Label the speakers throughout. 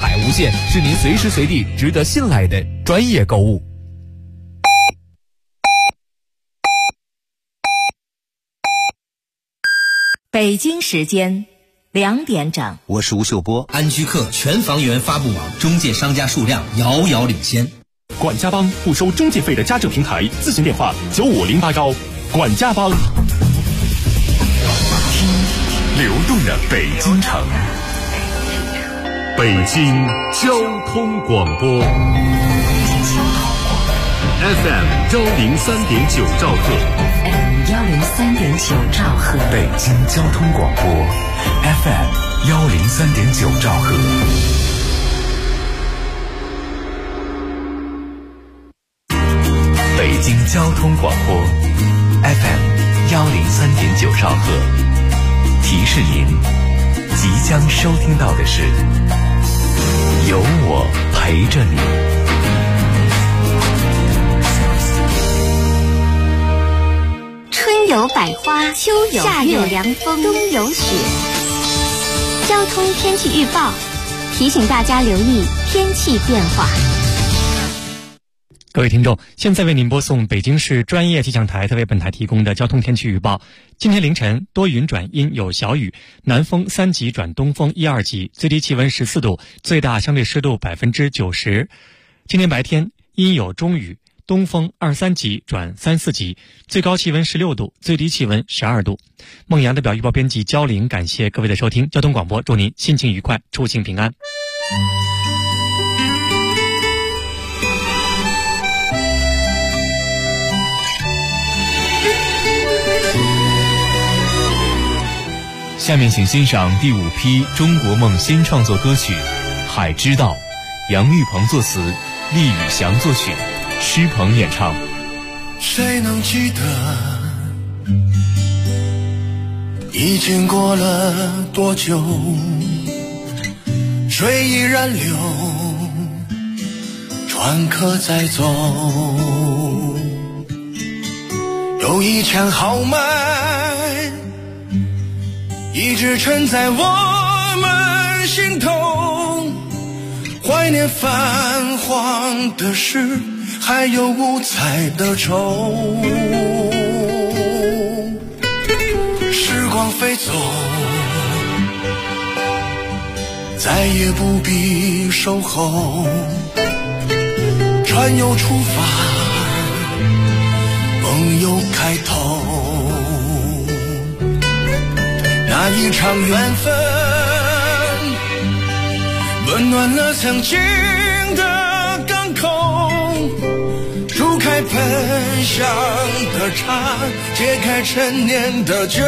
Speaker 1: 海无限，是您随时随地值得信赖的专业购物。
Speaker 2: 北京时间2点整，
Speaker 3: 我是吴秀波。
Speaker 4: 安居客全房源发布网中介商家数量遥遥领先。
Speaker 5: 管家帮不收中介费的家政平台，咨询电话9508管家帮。听流动的北京城，北京交通广播 FM 103.9兆赫
Speaker 2: 103.9兆赫，
Speaker 5: 北京交通广播 FM 103.9兆赫。北京交通广播 FM 103.9兆赫，提示您即将收听到的是有我陪着你。
Speaker 6: 春有百花，秋有夏有凉风，冬有雪。交通天气预报提醒大家留意天气变化。
Speaker 7: 各位听众，现在为您播送北京市专业气象台特为本台提供的交通天气预报。今天凌晨多云转阴有小雨，南风3级转东风1、2级，最低气温14度，最大相对湿度90%。今天白天阴有中雨，东风2、3级转3、4级，最高气温16度，最低气温12度。孟阳的表预报编辑焦玲，感谢各位的收听。交通广播祝您心情愉快，出行平安。
Speaker 1: 下面请欣赏第5批中国梦新创作歌曲《海之道》，杨玉鹏作词，厉宇翔作曲，施鹏演唱。
Speaker 8: 谁能记得已经过了多久，水依然流，船可在走，有一腔豪迈一直沉在我们心头，怀念泛黄的诗，还有五彩的愁。时光飞走，再也不必守候，船又出发，梦又开头。那一场缘分温暖了曾经的港口，煮开喷香的茶，解开陈年的酒。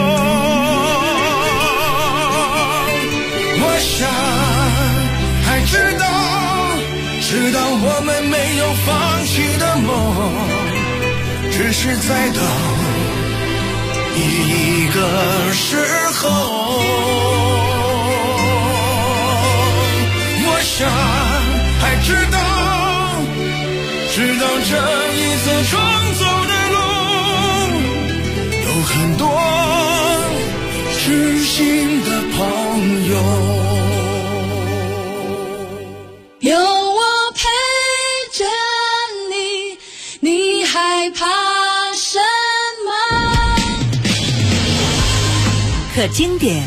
Speaker 8: 我想还知道我们没有放弃的梦，只是在等一个时候。我想还知道这一次重走的路，有很多知心的朋友。
Speaker 9: 有我陪着你，你害怕什么？
Speaker 2: 可经典，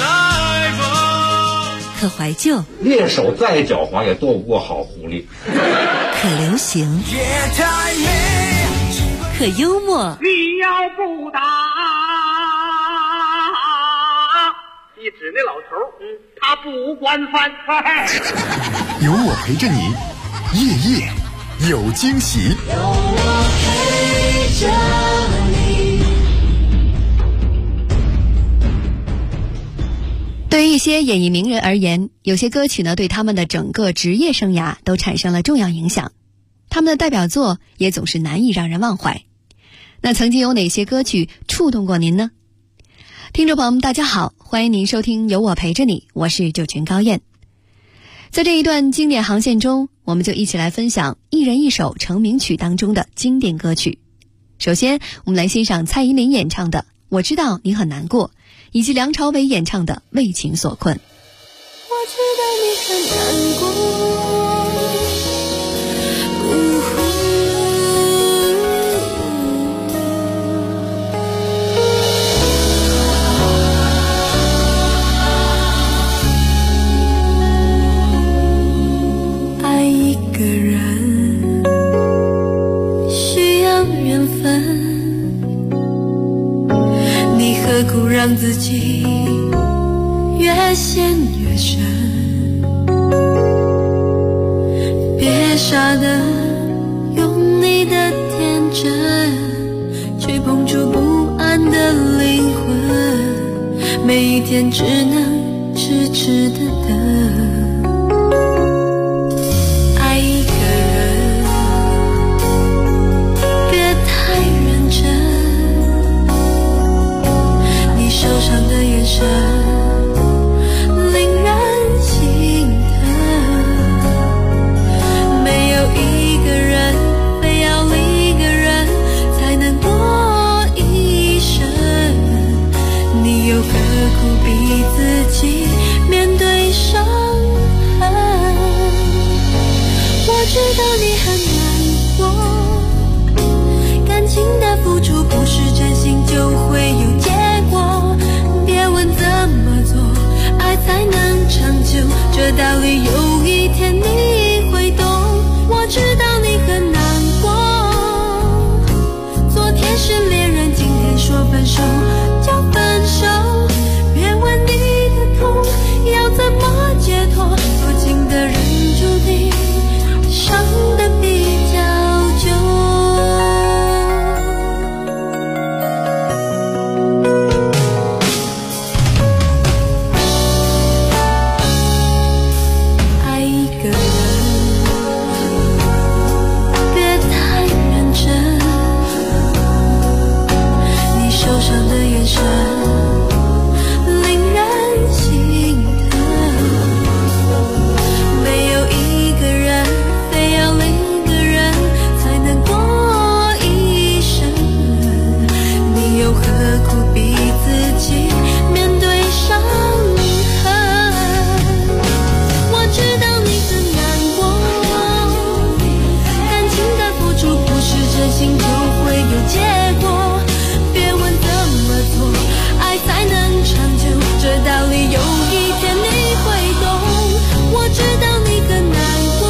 Speaker 2: 可怀旧，
Speaker 10: 猎手再狡猾也斗不过好狐狸。
Speaker 2: 可流行，可幽默。
Speaker 11: 你要不打，一指那老头，他不管饭菜。
Speaker 5: 有我陪着你，夜夜有惊喜。
Speaker 9: 有我陪着你。
Speaker 12: 对于一些演艺名人而言，有些歌曲呢，对他们的整个职业生涯都产生了重要影响，他们的代表作也总是难以让人忘怀。那曾经有哪些歌曲触动过您呢？听众朋友们大家好，欢迎您收听有我陪着你，我是九群高燕。在这一段经典航线中，我们就一起来分享一人一首成名曲当中的经典歌曲。首先我们来欣赏蔡依林演唱的《我知道你很难过》，以及梁朝伟演唱的《为情所困》。
Speaker 9: 我知道你很难让自己越陷越深，别傻的用你的天真去碰触不安的灵魂，每一天只能痴痴的等。爱一个人别太认真，你受伤的眼神令人心疼，没有一个人非要另一个人才能过一生，你又何苦逼自己面对伤痕？我知道你很难过，感情的付出不是真心就会有结果，别问怎么做爱才能长久，这道理有一天你会懂。我知道你很难过，昨天是恋人，今天说分手就分手，别问你的痛要怎么解脱，多情的人注定伤得比较久。爱一个人别太认真，你受伤的眼神令人心疼，没有一个人非要另一个人才能过一生，你又何苦逼自己面对伤痕？我知道你很难过，感情的付出不是真心就会有结果，别问怎么做爱才能长久，这道理有一天你会懂。我知道你很难过，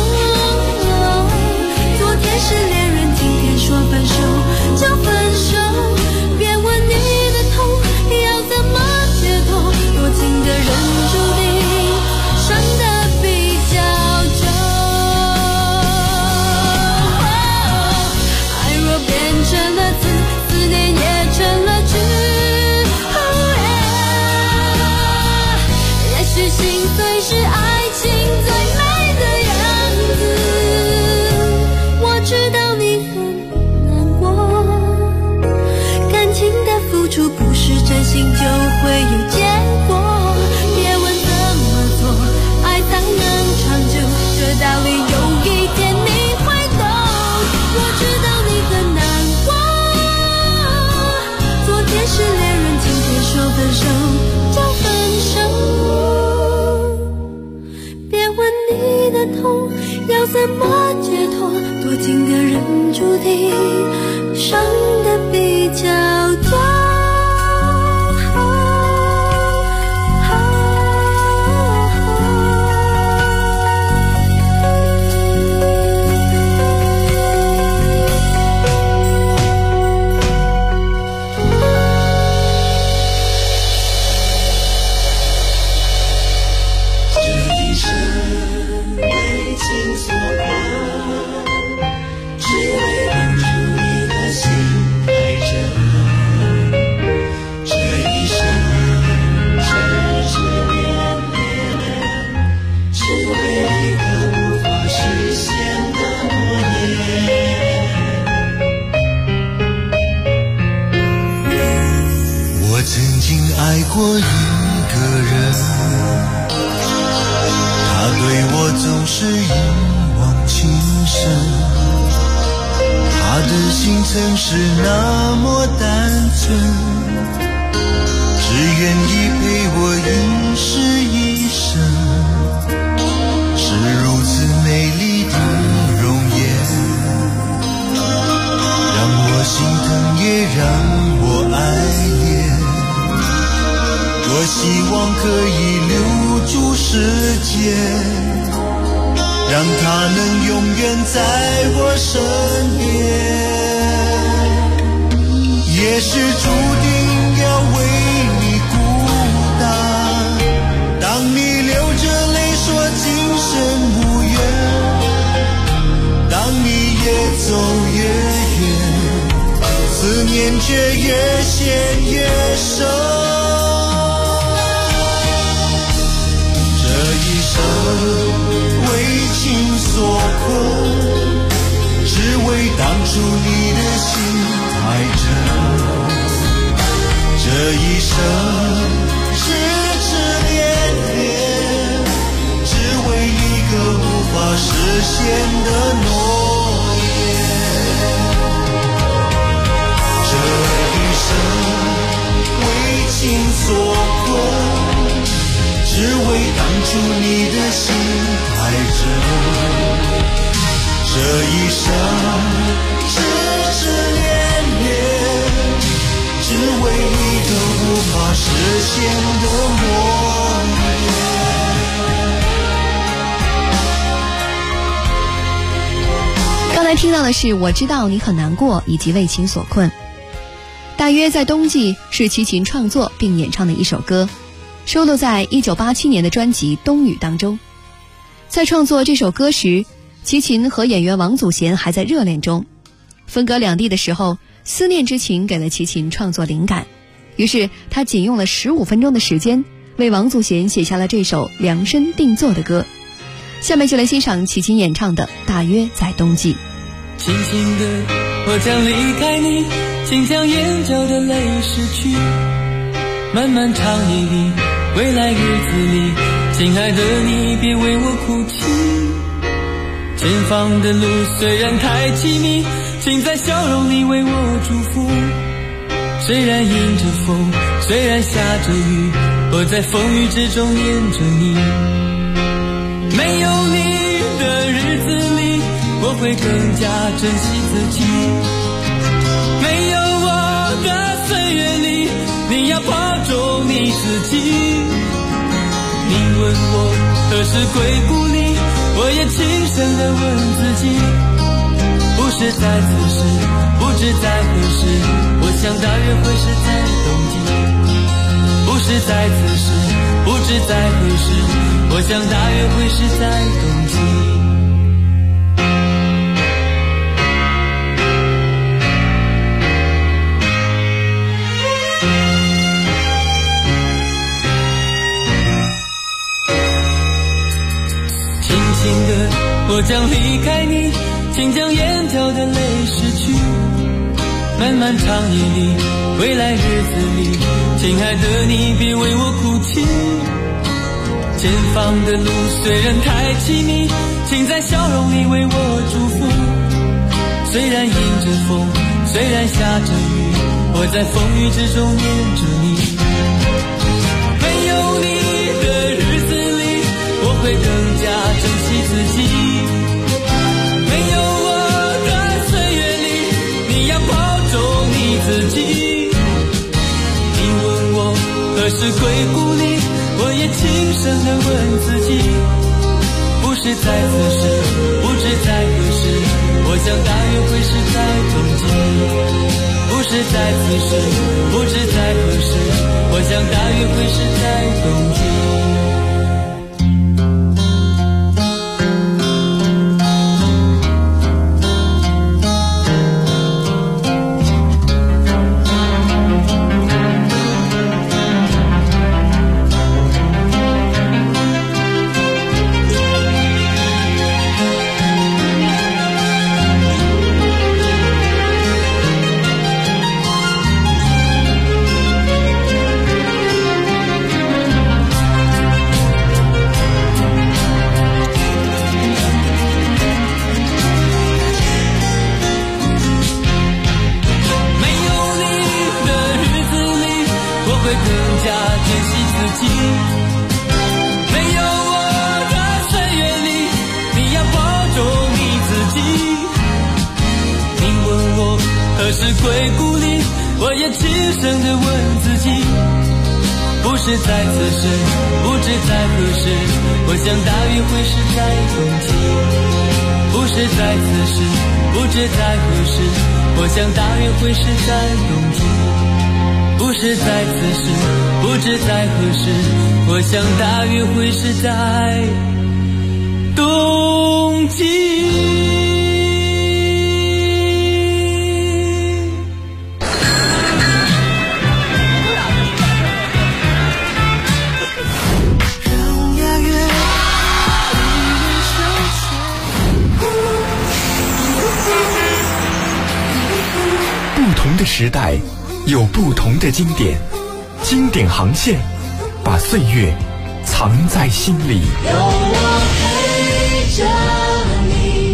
Speaker 9: 昨天是恋人，今天说分手就分手，别问你的痛要怎么解脱，多情的人注定伤得比较久。爱若变成了字，思念也成了句，也许心碎是爱情最美的样子。我知道你很难过，感情的付出不是真心就会有结果，别问怎么做爱才能长久，这道理有一天你会懂。我知道你很难过，昨天是恋人，今天说分手就分手，别问你的痛要怎么解脱，多情的人注定伤得比较久。
Speaker 8: 爱过一个人，他对我总是一往情深，他的心曾是那么单纯，只愿意陪我一世一生，是如此美丽的容颜，让我心疼也让我爱恋，多希望可以留住时间，让它能永远在我身边。也是注定要为你走越远，思念却越陷越深。这一生为情所困，只为当初你的心太真。这一生痴痴恋恋，只为一个无法实现的诺言。这一生为情所困，只为当初你的心太真。这一生痴痴恋恋，只为一个无法实现的诺言。
Speaker 12: 刚才听到的是我知道你很难过以及为情所困。大约在冬季是齐秦创作并演唱的一首歌，收录在1987年的专辑《冬雨》当中。在创作这首歌时，齐秦和演员王祖贤还在热恋中，分隔两地的时候，思念之情给了齐秦创作灵感，于是他仅用了15分钟的时间，为王祖贤写下了这首量身定做的歌。下面就来欣赏齐秦演唱的《大约在冬季》。
Speaker 3: 轻轻的，我将离开你，请将眼角的泪拭去。漫漫长夜里，未来日子里，亲爱的你别为我哭泣。前方的路虽然太凄迷，请在笑容里为我祝福。虽然迎着风，虽然下着雨，我在风雨之中念着你。没有你的日子里，我会更加珍惜自己。没有我的岁月里，你要保重你自己。你问我何时归故里，我也轻声地问自己。不是在此时，不知在何时，我想大约会是在冬季。不是在此时，不知在何时，我想大约会是在冬季。我将离开你，请将眼角的泪拭去。漫漫长夜里，未来日子里，亲爱的你别为我哭泣。前方的路虽然太凄迷，请在笑容里为我祝福。虽然迎着风，虽然下着雨，我在风雨之中念着你。没有你的日子里，我会更加珍惜自己。自己，你问我何时归故里，我也轻声地问自己。不是在此时，不知在何时，我想大约会是在冬季。不是在此时，不知在何时，我想大约会是在冬季。何时归故里，我也轻声地问自己。不是在此时，不知在何时，我想大约会是在冬季。不是在此时，不知在何时，我想大约会是在冬季。不是在此时，不知在何时，我想大约会是在冬季。
Speaker 13: 的时代，有不同的经典，经典航线，把岁月藏在心里。
Speaker 9: 有我陪着你。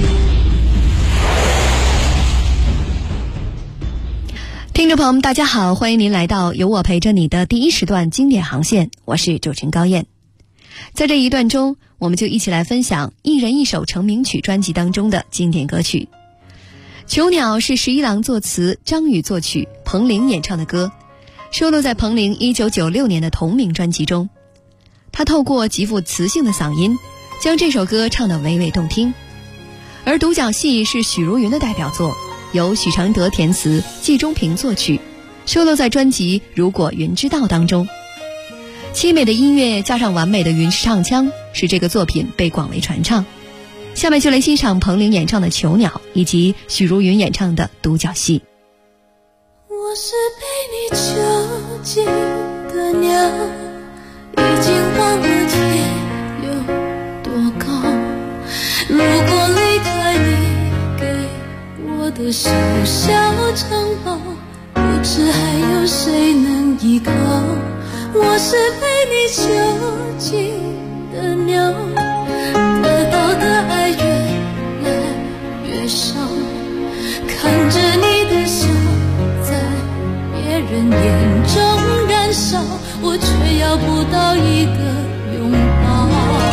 Speaker 12: 听众朋友们，大家好，欢迎您来到有我陪着你的第一时段经典航线，我是主持人高燕。在这一段中，我们就一起来分享一人一首成名曲专辑当中的经典歌曲。囚鸟是十一郎作词，张宇作曲，彭羚演唱的歌，收录在彭羚1996年的同名专辑中。他透过极富磁性的嗓音，将这首歌唱得娓娓动听。而独角戏是许茹芸的代表作，由许常德填词，季中平作曲，收录在专辑《如果云知道》当中。凄美的音乐加上完美的云式唱腔，使这个作品被广为传唱。下面就来欣赏彭羚演唱的《囚鸟》，以及许茹芸演唱的《独角戏》。
Speaker 9: 我是被你囚禁的鸟，已经忘了天有多高。如果离开你给我的小小城堡，不知还有谁能依靠。我是被你囚禁的鸟，得到的爱越来越少，看着你的笑在别人眼中燃烧，我却要不到一个拥抱。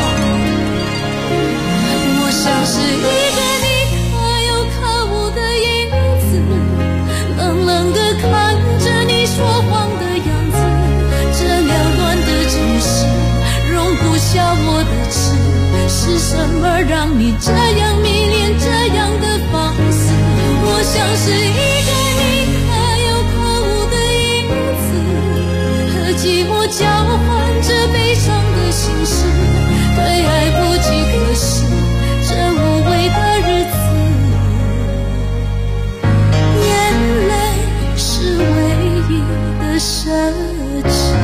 Speaker 9: 我像是一个你可有可无的影子，冷冷地看着你说谎的样子。这缭乱的城市容不下我的痴，是什么让你这样迷恋这样的放肆？我像是一个你可有可无的影子，和寂寞交换着悲伤的心事，对爱不计可施，这无味的日子，眼泪是唯一的奢侈。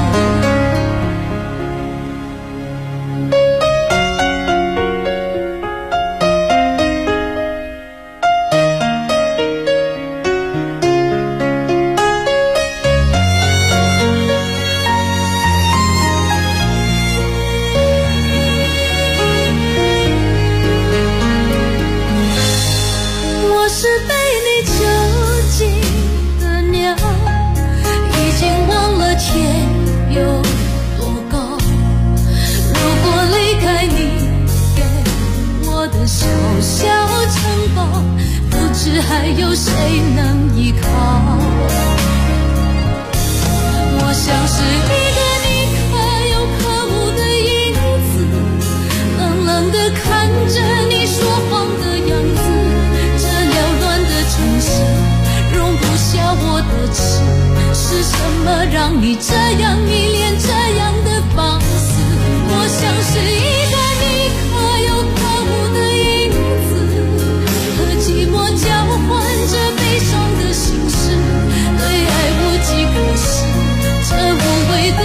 Speaker 9: 还有谁能依靠？我像是一个你可有可无的影子，冷冷地看着你说谎的样子。这缭乱的城市容不下我的痴，是什么让你这样迷恋这样的放肆？我像是一个你可有可无的影子，和寂寞交换着悲伤的心事，对爱无计可施，这无谓的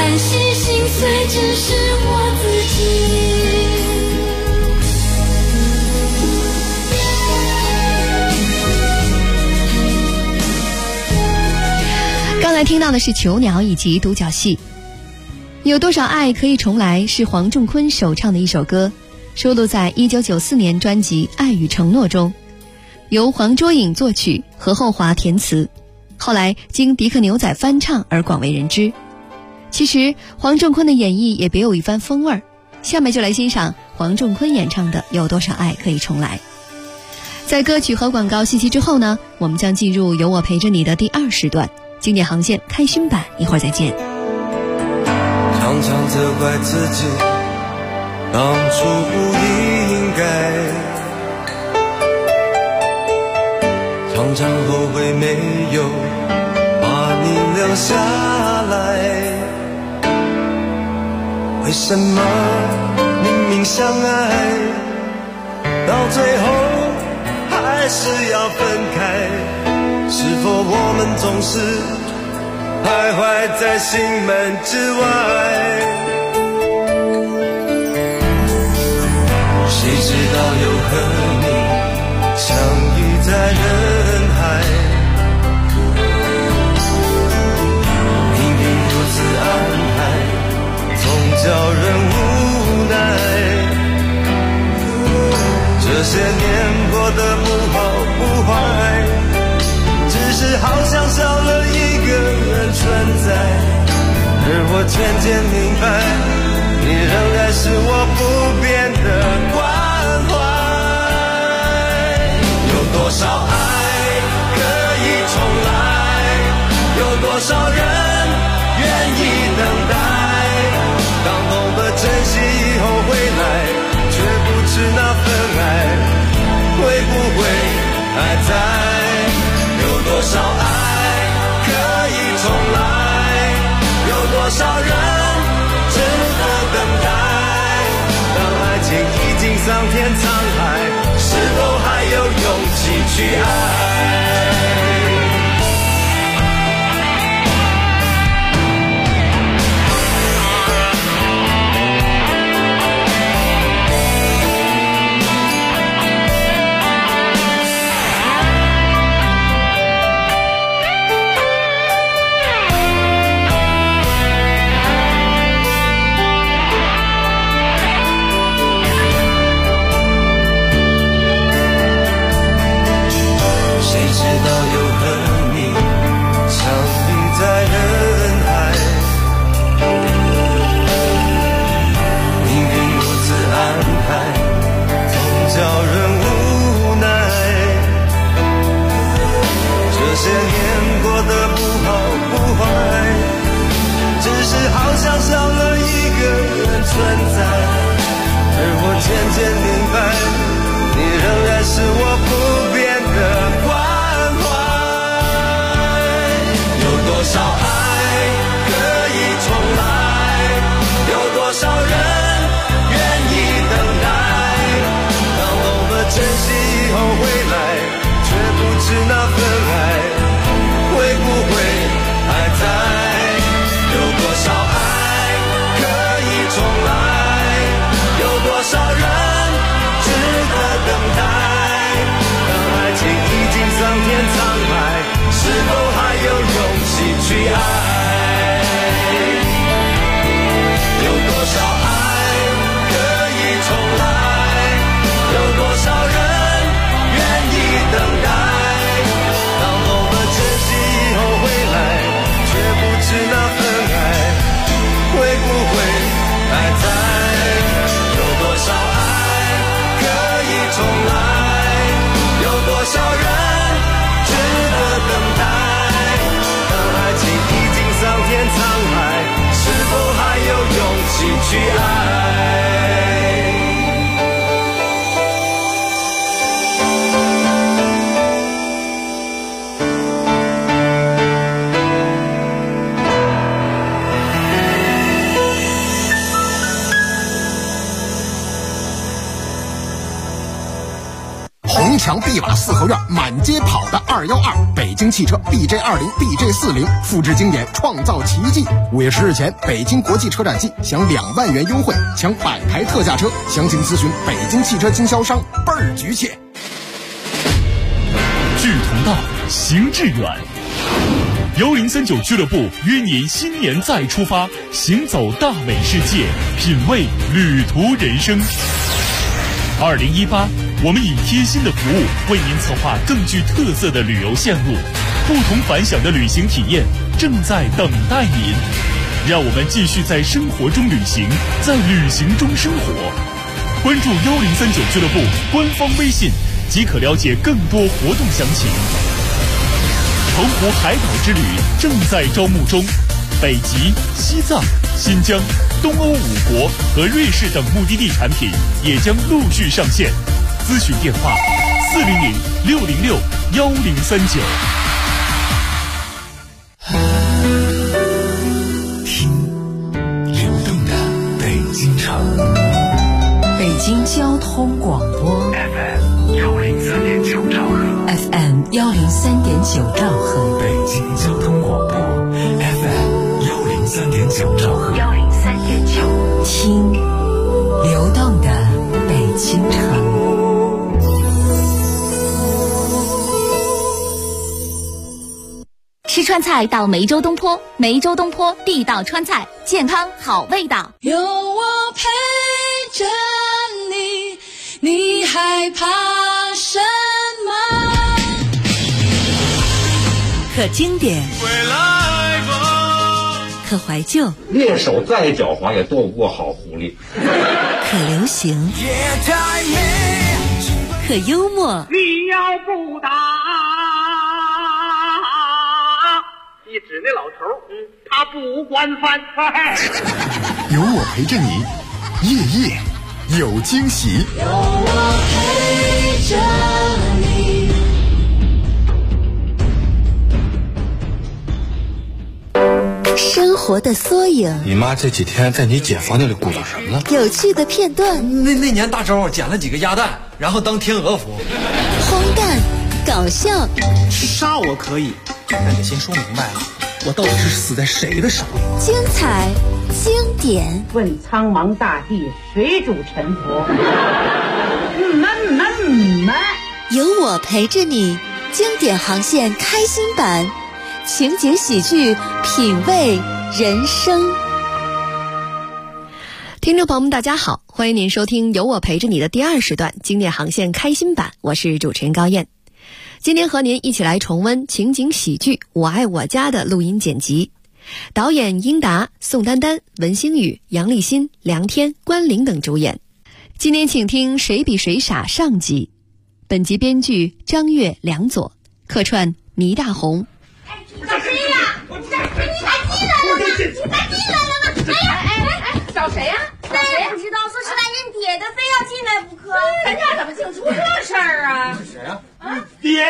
Speaker 9: 惋惜心碎只是我自己。
Speaker 12: 刚才听到的是囚鸟以及独角戏。有多少爱可以重来是黄仲坤首唱的一首歌，收录在1994年专辑《爱与承诺》中，由黄卓颖作曲，何厚华填词，后来经迪克牛仔翻唱而广为人知。其实黄仲坤的演绎也别有一番风味，下面就来欣赏黄仲坤演唱的《有多少爱可以重来》。在歌曲和广告信息之后呢，我们将进入有我陪着你的第2时段，经典航线开心版，一会儿再见。
Speaker 8: 常常责怪自己当初不应该，常常后悔没有把你留下来。为什么明明相爱，到最后还是要分开？是否我们总是徘徊在心门之外？谁知道又和你相遇在人海，命运如此安排，总叫人无奈。这些年过得不好不坏，只是好像少了一个人存在，而我渐渐明白，你仍然是我不变的关怀。有多少爱可以重来，有多少人愿意等待，当懂得珍惜以后回来，却不知那份爱会不会还在。有多少爱可以重来，有多少人值得等待，当爱情已经桑田沧海，是否还有勇气去爱？去爱。
Speaker 14: 红墙碧瓦四合院满街跑的212，北京汽车 BJ20、BJ40，复制经典，创造奇迹。5月10日前，北京国际车展季享2万元优惠，抢100台特价车，详情咨询北京汽车经销商，倍儿局气。
Speaker 1: 志同道，行致远。1039俱乐部约您新年再出发，行走大美世界，品味旅途人生。2018，我们以贴心的服务为您策划更具特色的旅游线路，不同凡响的旅行体验正在等待您。让我们继续在生活中旅行，在旅行中生活。关注1039俱乐部官方微信，即可了解更多活动详情。澎湖海岛之旅正在招募中，北极、西藏、新疆、东欧5国和瑞士等目的地产品也将陆续上线。咨询电话400-606-1039。
Speaker 5: 听流动的北京城，
Speaker 15: 北京交通广播
Speaker 5: FM103.9兆赫
Speaker 15: ，FM103.9兆赫，
Speaker 5: 北京交通广播 FM103.9兆赫
Speaker 15: ，103.9，听流动的北京城。
Speaker 2: 吃川菜到梅州东坡，梅州东坡地道川菜，健康好味道。
Speaker 9: 有我陪着你，你害怕什么？
Speaker 2: 可经典，可怀旧，
Speaker 10: 猎手再狡猾也斗不过好狐狸。
Speaker 2: 可流行，可幽默。
Speaker 11: 你要不打，你指那老头他不惯犯。
Speaker 14: 有我陪着你，夜夜有惊喜。
Speaker 9: 有我陪着你。
Speaker 2: 生活的缩影，
Speaker 16: 你妈这几天在你姐房间里鼓捣什么呢？
Speaker 2: 有趣的片段。
Speaker 16: 那年大周捡了几个鸭蛋，然后当天鹅服。
Speaker 2: 荒诞，搞笑。
Speaker 17: 杀我可以，但得先说明白了，我到底是死在谁的手里？
Speaker 2: 精彩，经典。
Speaker 18: 问苍茫大地，谁主沉浮？
Speaker 2: 有我陪着你，经典航线开心版。情景喜剧，品味人生。听众朋友们大家好，欢迎您收听有我陪着你的第2时段经典航线开心版，我是主持人高燕。今天和您一起来重温情景喜剧我爱我家的录音剪辑，导演英达、宋丹丹、文星宇、杨立新、梁天、关凌等主演。今天请听谁比谁傻上集，本集编剧张悦、梁左，客串倪大红。
Speaker 19: 找谁呀？你咋进来了呢？哎呀，找谁呀？找谁？不知道，说是来认爹的，非要进来不可。咱家怎么净出这事儿啊？
Speaker 17: 是谁呀？爹！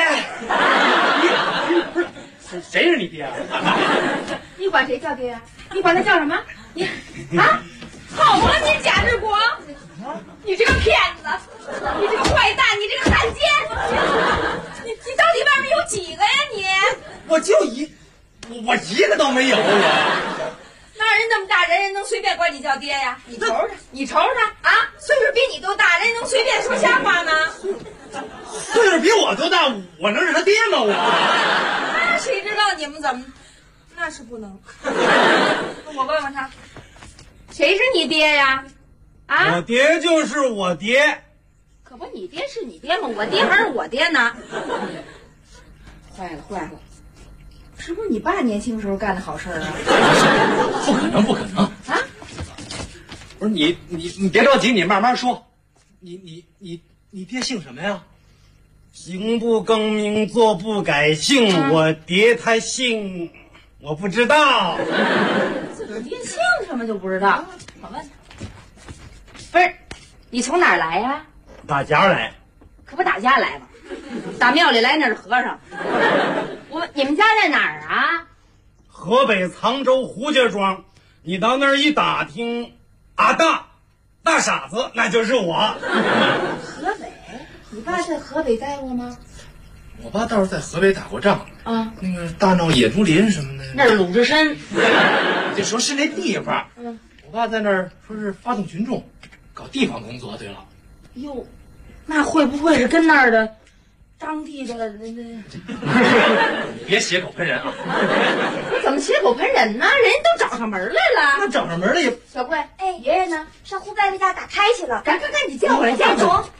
Speaker 17: 不是，谁是你爹啊？
Speaker 19: 你管谁叫爹呀？你管他叫什么？你啊？好了，你贾志国，你这个骗子，你这个坏蛋，你这个汉奸，你到底外面有几个呀你？
Speaker 17: 我就我一个都没有啊！
Speaker 19: 哪人那么大人能随便管你叫爹呀？你瞅瞅，你瞅瞅啊！岁数比你都大，人能随便说瞎话吗？
Speaker 17: 岁数比我都大，我能是他爹吗？
Speaker 19: 那谁知道你们怎么？那是不能。我问问他，谁是你爹呀？啊？
Speaker 17: 我爹就是我爹。
Speaker 19: 可不，你爹是你爹吗？我爹还是我爹呢？坏了！是不是你爸年轻时候干的好事啊？
Speaker 17: 不可能啊！不是你别着急，你慢慢说。你爹姓什么呀？行不更名，坐不改姓。我爹他姓，我不知道。
Speaker 19: 自个儿爹姓什么就不知道？我问他，不是你从哪儿来呀？
Speaker 17: 打家来。
Speaker 19: 可不打家来吧？打庙里来那是和尚。你们家在哪儿啊？
Speaker 17: 河北沧州胡家庄。你到那儿一打听，大傻子那就是我。
Speaker 19: 你爸在河北待过吗？
Speaker 16: 我爸倒是在河北打过仗
Speaker 19: 啊，
Speaker 16: 那个大闹野猪林什么的。
Speaker 19: 那是鲁智深。
Speaker 16: 就说是那地方。
Speaker 19: 嗯，
Speaker 16: 我爸在那儿说是发动群众，搞地方工作。对了，
Speaker 19: 哟，那会不会是跟那儿的当地的那？
Speaker 16: 你别血口喷人啊！
Speaker 19: 你怎么血口喷人呢？人家都找上门来了。
Speaker 16: 那找上门了也……
Speaker 19: 小贵，
Speaker 6: 哎，爷爷呢？上胡伯伯家打胎去了。
Speaker 19: 赶紧叫过来，叫过来。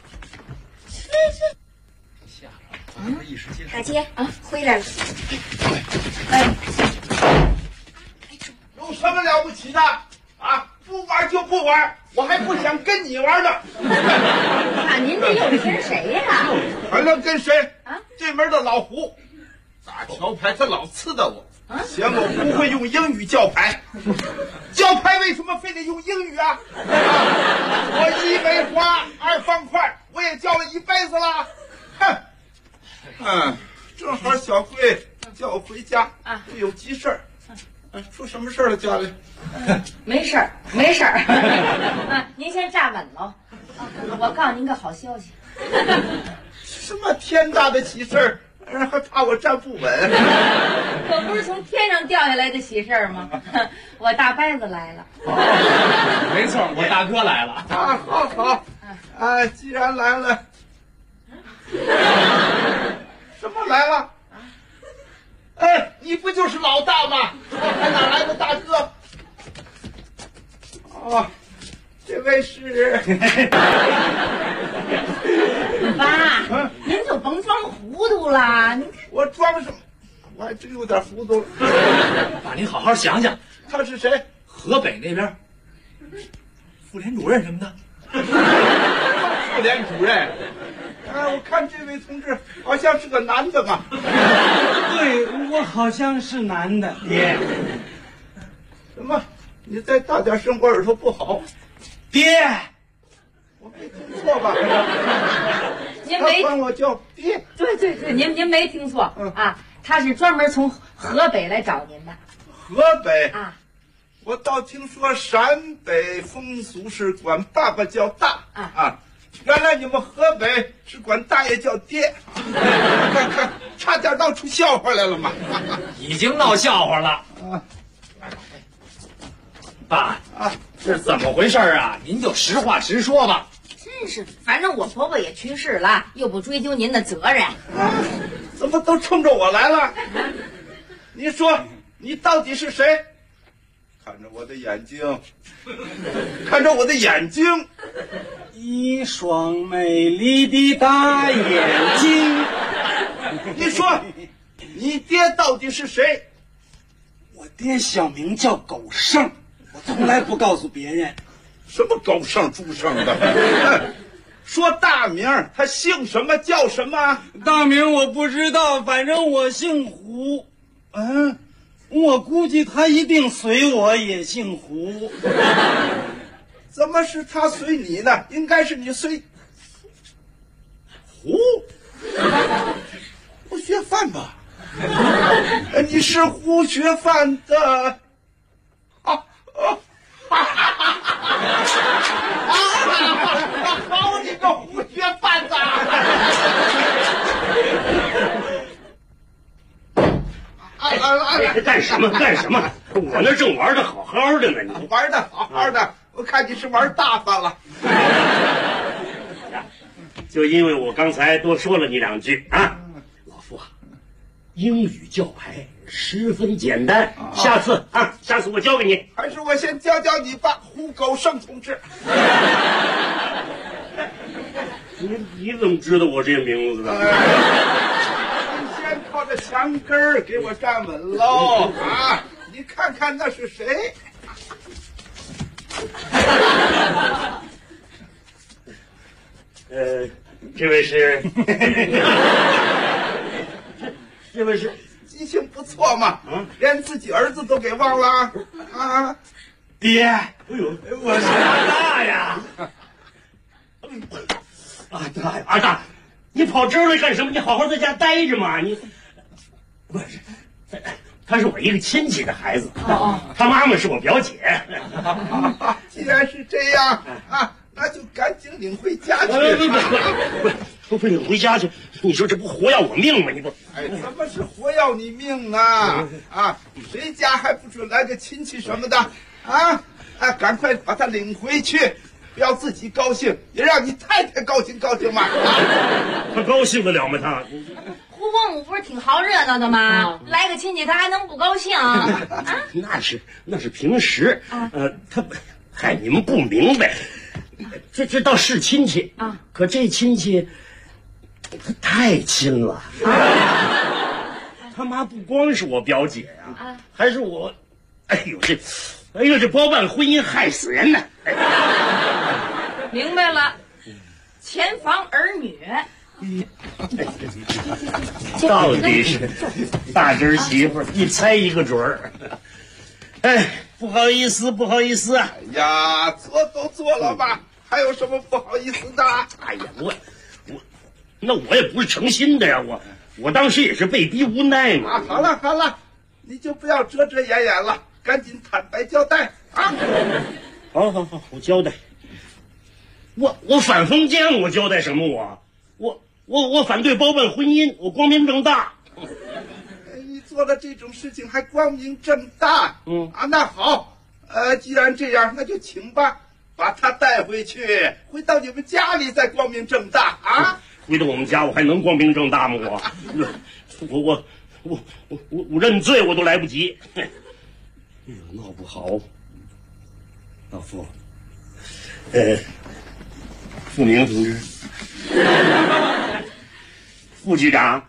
Speaker 6: 大姐啊，回来了。
Speaker 11: 有什么了不起的啊？不玩就不玩，我还不想跟你玩呢。
Speaker 19: 看您这又是跟谁呀？
Speaker 11: 还能跟谁
Speaker 19: 啊？
Speaker 11: 这门的老胡打桥牌，他老呲的我，嫌我不会用英语叫牌。叫牌为什么非得用英语啊？我一梅花二方块，我也叫了一辈子了。哼，正好小贵叫我回家啊，有急事儿。出什么事儿了，家里？
Speaker 19: 没事儿，没事儿。啊，您先站稳了。我告诉您个好消息。
Speaker 11: 什么天大的喜事儿，还怕我站不稳？
Speaker 19: 可不是从天上掉下来的喜事儿吗？我大伯子来了。
Speaker 16: 没错，我大哥来了。
Speaker 11: 啊，好。哎，既然来了，什么来了？哎，你不就是老大吗？还哪来的大哥？哦，这位是
Speaker 19: 爸，您就甭装糊涂了。
Speaker 11: 我装什么？我还真有点糊涂了。
Speaker 16: 爸，您好好想想，
Speaker 11: 他是谁？
Speaker 16: 河北那边妇联主任什么的。
Speaker 11: 妇联主任。我看这位同志好像是个男的嘛。
Speaker 17: 对，我好像是男的，爹。
Speaker 11: 什么？你再大点声，我耳朵不好。
Speaker 17: 爹，
Speaker 11: 我没听错吧？
Speaker 19: 您没
Speaker 11: 管我叫爹？
Speaker 19: 对，您没听错啊，他是专门从河北来找您的。
Speaker 11: 河北
Speaker 19: 啊。
Speaker 11: 我倒听说陕北风俗是管爸爸叫大啊，原来你们河北是管大爷叫爹，看，差点闹出笑话来了嘛！
Speaker 16: 已经闹笑话了。爸啊，这是怎么回事啊？您就实话实说吧。
Speaker 19: 真是，反正我婆婆也去世了，又不追究您的责任。
Speaker 11: 怎么都冲着我来了？你说你到底是谁？看着我的眼睛，看着我的眼睛，
Speaker 17: 一双美丽的大眼睛。
Speaker 11: 你说，你爹到底是谁？
Speaker 17: 我爹小名叫狗剩，我从来不告诉别人。
Speaker 11: 什么狗剩猪剩的？说大名，他姓什么叫什么？
Speaker 17: 大名我不知道，反正我姓胡。我估计他一定随我也姓胡。
Speaker 11: 怎么是他随你呢？应该是你随胡学范吧？你是胡学范的。好你个胡学范子！
Speaker 20: 干什么？我那正玩的好好的呢，你
Speaker 11: 玩的好好的，我看你是玩大发了。
Speaker 20: 就因为我刚才多说了你两句啊，老夫啊，英语叫牌十分简单，下次我教给你。
Speaker 11: 还是我先教教你吧，胡狗剩同志。
Speaker 20: 你怎么知道我这名字的？
Speaker 11: 先靠着墙根儿给我站稳喽啊！你看看那是谁？
Speaker 20: 这位是，这位是，
Speaker 11: 记性不错嘛，连自己儿子都给忘了啊！
Speaker 17: 爹，
Speaker 20: 哎呦，
Speaker 17: 我是二大呀！
Speaker 20: 二大，你跑这儿来干什么？你好好在家待着嘛！你不是，他是我一个亲戚的孩子，他妈妈是我表姐。
Speaker 11: 既然是这样啊，那就赶紧领回家去。
Speaker 20: 不领回家去，你说这不活要我命吗？你不，
Speaker 11: 哎，怎么是活要你命啊？啊，谁家还不准来个亲戚什么的啊？啊，赶快把他领回去，不要自己高兴，也让你太太高兴高兴嘛。
Speaker 20: 他高兴得了吗？他
Speaker 19: 胡公公不是挺好热闹的吗？来个亲戚他还能不高兴啊？
Speaker 20: 那是平时，他，嗨，你们不明白，这倒是亲戚啊，可这亲戚他太亲了。他妈不光是我表姐呀，还是我，哎呦这包办婚姻害死人呢！
Speaker 19: 明白了，前房儿女。
Speaker 20: 到底是大侄媳妇，一猜一个准儿。哎，不好意思啊！
Speaker 11: 哎呀，做都做了吧，还有什么不好意思的？
Speaker 20: 哎呀，我也不是诚心的呀，我当时也是被逼无奈嘛。
Speaker 11: 啊，好了，你就不要遮遮掩掩了，赶紧坦白交代啊！
Speaker 20: 好，我交代。我反封建，我交代什么？我反对包办婚姻，我光明正大。
Speaker 11: 你做了这种事情还光明正大？那好，既然这样，那就请吧，把他带回去，回到你们家里再光明正大啊！
Speaker 20: 回到我们家，我还能光明正大吗？我认罪我都来不及。哎呦，闹不好，老傅，傅明同志。副局长，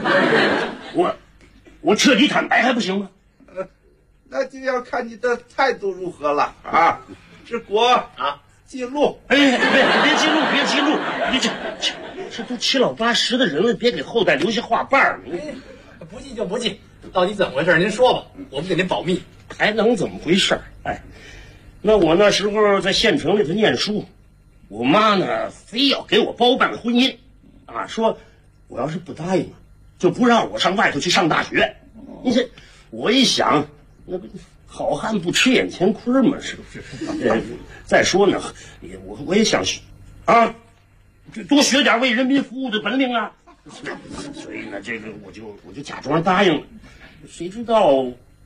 Speaker 20: 我彻底坦白还不行吗？
Speaker 11: 那就要看你的态度如何了啊！治国啊，记录。
Speaker 20: 哎，别记录，你这都七老八十的人了，别给后代留下话瓣儿。
Speaker 16: 不记就不记，到底怎么回事？您说吧，我们给您保密。
Speaker 20: 还能怎么回事？哎，那我那时候在县城里头念书，我妈呢非要给我包办婚姻，啊，说我要是不答应，就不让我上外头去上大学。你这，我一想，那不好汉不吃眼前亏吗？是不是？再说呢，我也想啊，多学点为人民服务的本领啊。所以呢，这个我就假装答应了。谁知道？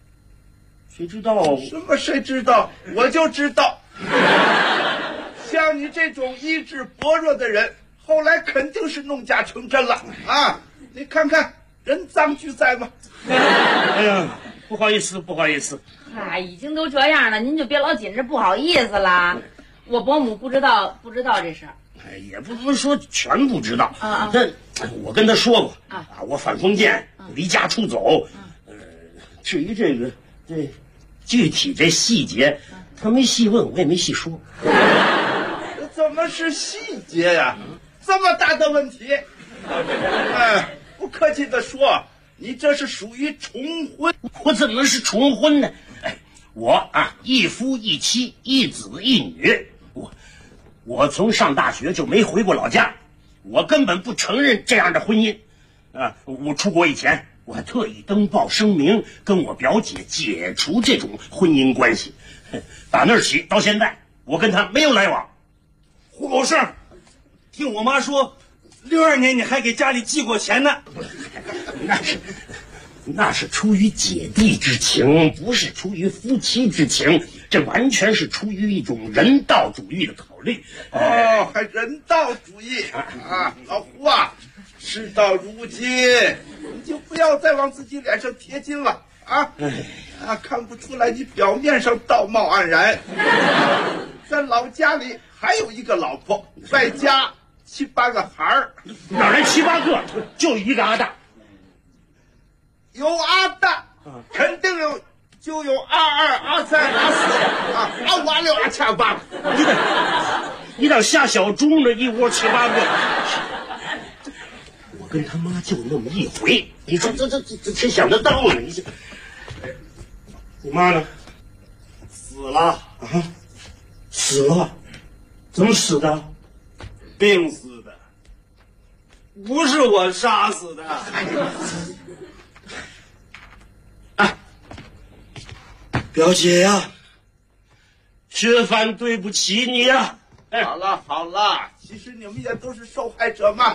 Speaker 11: 什么？谁知道？我就知道。像你这种意志薄弱的人，后来肯定是弄假成真了啊！你看看，人赃俱在嘛。
Speaker 20: 哎呀，不好意思。
Speaker 19: 哎，已经都这样了，您就别老紧着不好意思了。我伯母不知道这事儿。
Speaker 20: 哎，也不能说全不知道啊。那我跟他说过啊，我反封建，离家出走。至于这具体这细节，他没细问，我也没细说。
Speaker 11: 怎么是细节呀？这么大的问题？哎，不客气的说，你这是属于重婚。
Speaker 20: 我怎么是重婚呢？哎，我啊，一夫一妻，一子一女。我从上大学就没回过老家，我根本不承认这样的婚姻。啊，我出国以前，我还特意登报声明，跟我表姐解除这种婚姻关系。打那儿起到现在，我跟她没有来往。
Speaker 21: 胡狗剩，听我妈说，62年你还给家里寄过钱呢。
Speaker 20: 那是出于姐弟之情，不是出于夫妻之情，这完全是出于一种人道主义的考虑。
Speaker 11: 哦，还人道主义啊！老胡啊，事到如今，你就不要再往自己脸上贴金了啊！看不出来你表面上道貌岸然，在老家里还有一个老婆，外加7、8个孩儿。
Speaker 20: 哪来7、8个？就一个阿大。
Speaker 11: 有阿大，肯定就有22、23、24啊，25、26、27、28。
Speaker 20: 你当下小猪呢？一窝7、8个。我跟他妈就那么一回，你说这想得到呢？你妈呢？
Speaker 21: 死了
Speaker 20: 啊！死了？怎么死的？
Speaker 21: 病死的，不是我杀死的。
Speaker 20: 表姐呀，薛帆对不起你呀！
Speaker 11: 好了，其实你们也都是受害者嘛。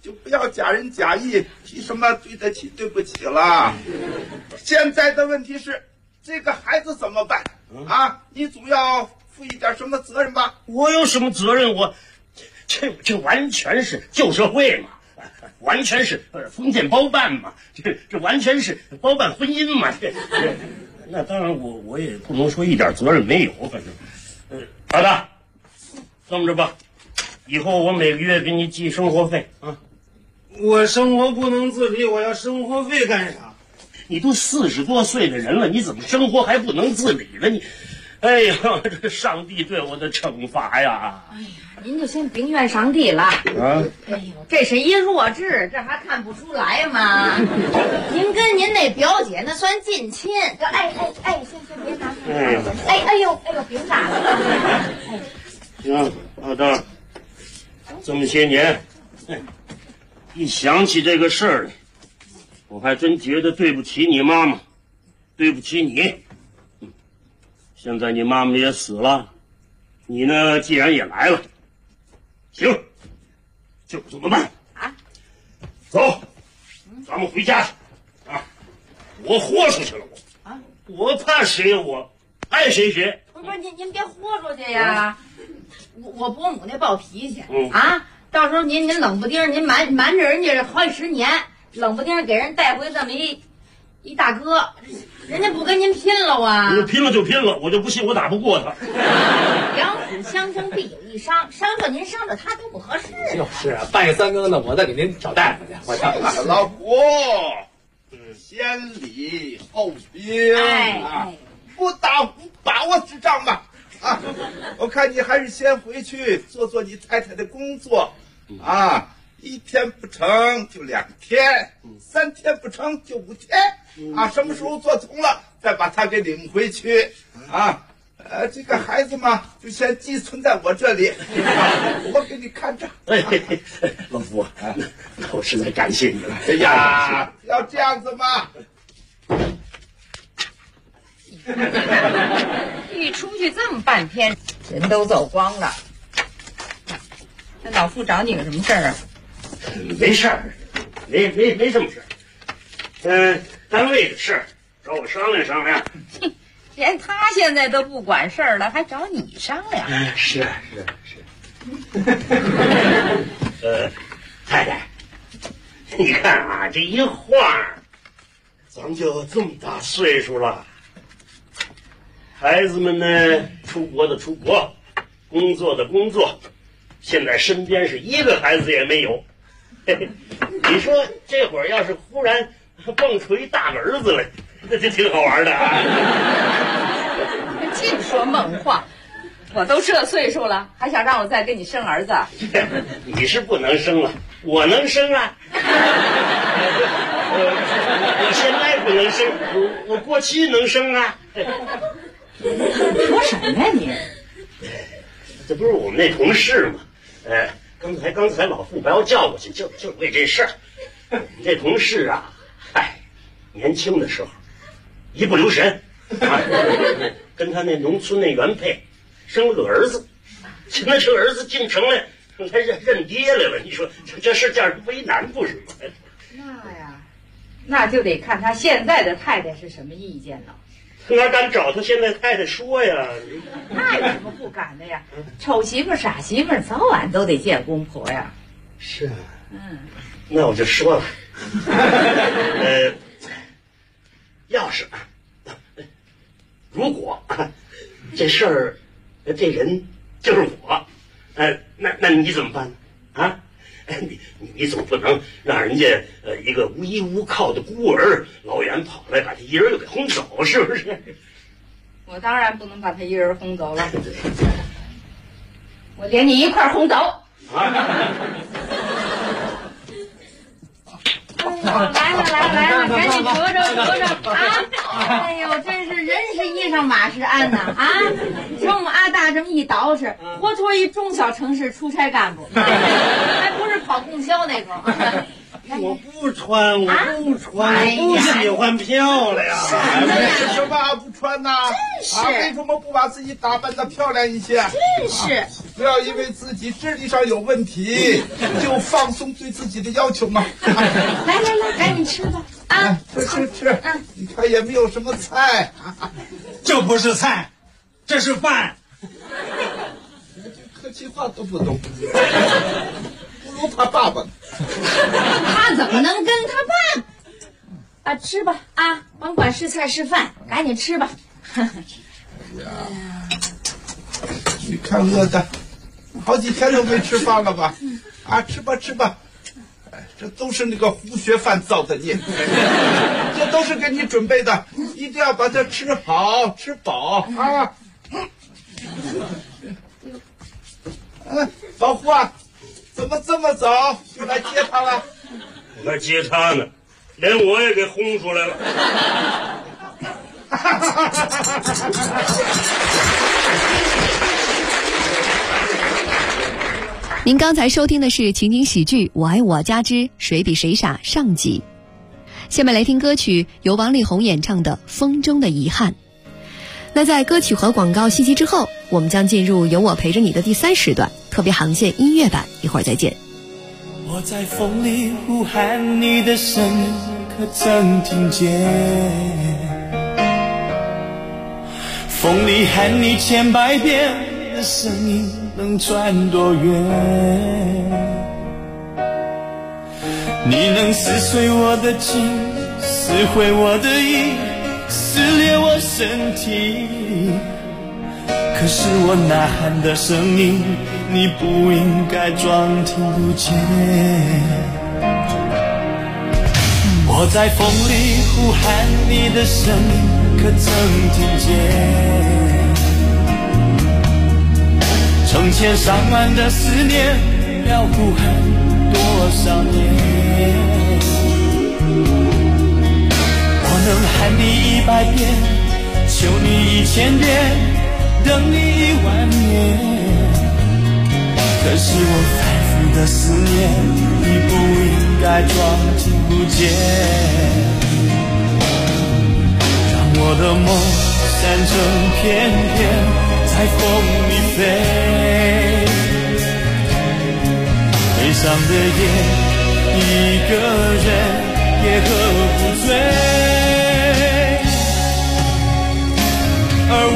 Speaker 11: 就不要假仁假义，提什么对得起对不起了。现在的问题是，这个孩子怎么办啊？你总要负一点什么责任吧？
Speaker 20: 我有什么责任？我这完全是旧社会嘛，完全是封建包办嘛，这完全是包办婚姻嘛。那当然我也不能说一点责任没有，反正老大，这么着吧，以后我每个月给你寄生活费啊。
Speaker 21: 我生活不能自理，我要生活费干啥？
Speaker 20: 你都40多岁的人了，你怎么生活还不能自理了？你，哎呀，这上帝对我的惩罚呀！
Speaker 19: 哎呀，您就先别怨上帝了。
Speaker 20: 啊！
Speaker 19: 哎呦，这是一弱智，这还看不出来吗？您跟您那表姐那算近亲。先别拿。哎呦，别打了。
Speaker 20: 行，老大，这么些年，一想起这个事儿来，我还真觉得对不起你妈妈，对不起你。现在你妈妈也死了，你呢既然也来了，行，就这么办
Speaker 19: 啊！
Speaker 20: 走，咱们回家去啊！我豁出去了，我怕谁呀？我爱谁谁。
Speaker 19: 不是您别豁出去呀！我伯母那暴脾气
Speaker 20: 啊！
Speaker 19: 到时候您冷不丁您瞒着人家好几10年，冷不丁给人带回这么一大哥，人家不跟您拼了啊！
Speaker 20: 拼了就拼了，我就不信我打不过他。
Speaker 19: 两虎相争必有一伤，伤着您伤着他都不合适。
Speaker 17: 就是啊，半夜3更的，我再给您找大夫去。我找
Speaker 11: 老胡，先礼后兵，不打不把握之仗吧。啊，我看你还是先回去做你太太的工作，啊，1天不成就2天，3天不成就5天，啊，什么时候做成了，再把他给领回去，啊，这个孩子嘛，就先寄存在我这里，我给你看着。
Speaker 20: 老夫，那我实在感谢你了。
Speaker 11: 哎呀，要这样子嘛。
Speaker 19: 一出去这么半天，人都走光了。那老傅找你个什么事儿啊？
Speaker 20: 没事儿，没什么事儿。单位的事儿，找我商量商量。
Speaker 19: 连他现在都不管事儿了，还找你商量？
Speaker 20: 是。太太，你看啊，这一晃，咱就这么大岁数了。孩子们呢，出国的出国，工作的工作，现在身边是一个孩子也没有。你说这会儿要是忽然蹦出一大儿子来，那就挺好玩的啊！
Speaker 19: 净说梦话，我都这岁数了，还想让我再给你生儿子？
Speaker 20: 你是不能生了，我能生啊！我现在不能生，我过去能生啊！
Speaker 19: 说什么呀你？
Speaker 20: 这不是我们那同事吗？刚才老傅把我叫过去，就是为这事儿。我们这同事啊，年轻的时候一不留神啊，跟他那农村那原配生了个儿子，现在这儿子竟成了他认爹来了。你说这事叫人为难不是吗？
Speaker 19: 那就得看他现在的太太是什么意见了。
Speaker 20: 哪敢找他现在太太说呀？
Speaker 19: 那有什么不敢的呀？丑媳妇傻媳妇早晚都得见公婆呀。
Speaker 20: 是啊。那我就说了，如果这事儿这人就是我，那你怎么办呢？啊？你总不能让人家一个无依无靠的孤儿老远跑来把他一人就给轰走，是不是？
Speaker 19: 我当然不能把他一人轰走了，我连你一块轰走。来了，赶紧瞅瞅啊！哎呦，真是人是衣裳马是鞍呐啊！瞅我们阿大这么一捯饬，活脱一中小城市出差干部，还不是跑供销那种。
Speaker 21: 我不穿，我不穿，我不喜欢漂亮。
Speaker 11: 为什么不穿呢？为什么不把自己打扮得漂亮一些？
Speaker 19: 真是，
Speaker 11: 不要因为自己智力上有问题就放松对自己的要求嘛。
Speaker 19: 来，赶紧吃吧。啊，
Speaker 11: 吃。你看也没有什么菜，
Speaker 21: 这不是菜，这是饭。
Speaker 11: 客气话都不懂，不如他爸爸。
Speaker 19: 他怎么能跟他爸？吃吧啊，甭管是菜是饭，赶紧吃吧。
Speaker 11: 哎呀，你看饿的，好几天都没吃饭了吧？吃吧。这都是那个胡学范造的孽，这都是给你准备的，一定要把它吃好吃饱啊！老胡啊，怎么这么早就来接他了？
Speaker 20: 我来接他呢，连我也给轰出来了。
Speaker 12: 您刚才收听的是情景喜剧《我爱我家之谁比谁傻》上集。下面来听歌曲，由王力宏演唱的《风中的遗憾》。那在歌曲和广告息息之后，我们将进入由我陪着你的第3时段特别航线音乐版，一会儿再见。
Speaker 3: 我在风里呼喊你的声音，可曾听见？风里喊你千百遍的声音能传多远？你能撕碎我的情，撕毁我的意，撕裂我身体。可是我呐喊的声音，你不应该装听不见。我在风里呼喊你的声音，可曾听见？成千上万的思念，要呼喊多少年？我能喊你100遍，求你1000遍，等你10000年。可是我反复的思念，你不应该装听不见。让我的梦散成片片，在风里飞，悲伤的夜，一个人也喝不醉。而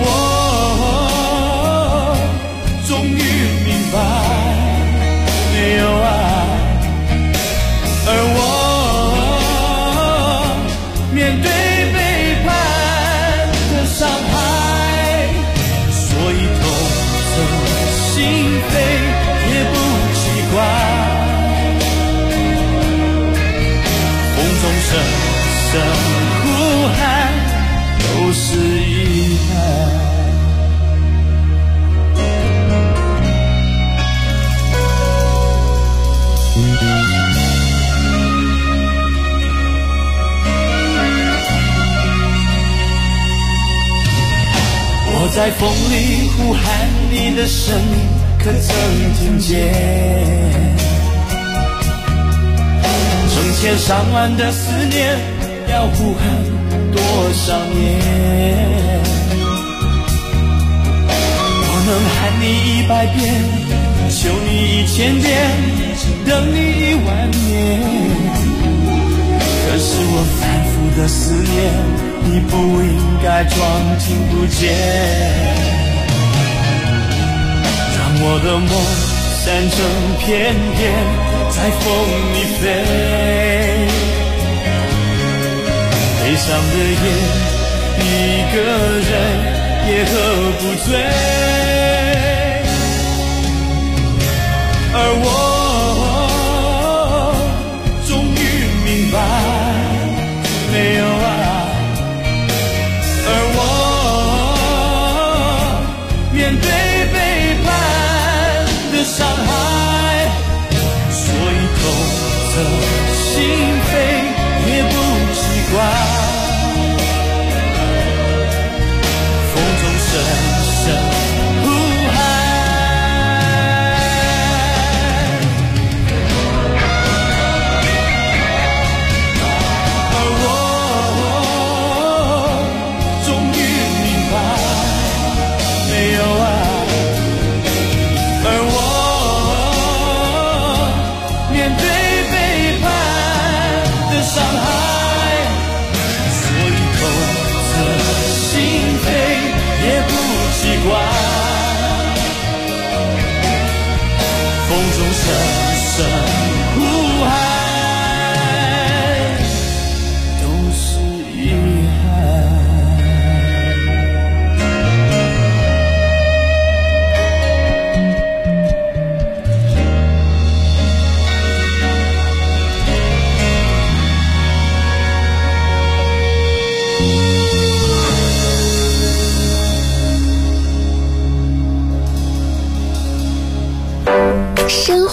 Speaker 3: 我终于明白，没有爱。而我面对背叛的伤害，所以痛彻心扉也不奇怪。风中声声呼喊，都是遗憾。我在风里呼喊你的声音，可曾听见？成千上万的思念，要呼喊多少年？我能喊你100遍，求你1000遍，等你10000年。可是我反复的思念，你不应该装听不见。让我的梦散成片片，在风里飞。悲伤的夜，一个人也喝不醉。而我终于明白，没有爱。而我面对背叛的伤害，所以痛彻心扉也不奇怪。风中声声呼喊，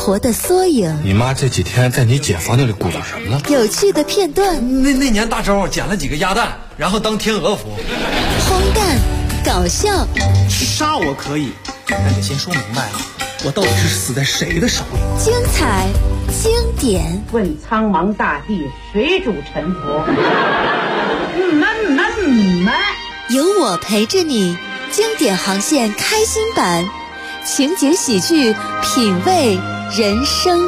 Speaker 4: 活的缩影。
Speaker 22: 你妈这几天在你姐房间里鼓捣什么呢？
Speaker 4: 有趣的片段。
Speaker 23: 那年大周捡了几个鸭蛋，然后当天鹅服。
Speaker 4: 荒诞，搞笑。
Speaker 23: 杀我可以，但得先说明白了，我到底是死在谁的手里？
Speaker 4: 精彩，经典。
Speaker 18: 问苍茫大地，谁主沉浮？
Speaker 4: 有我陪着你，经典航线开心版，情景喜剧，品味人生。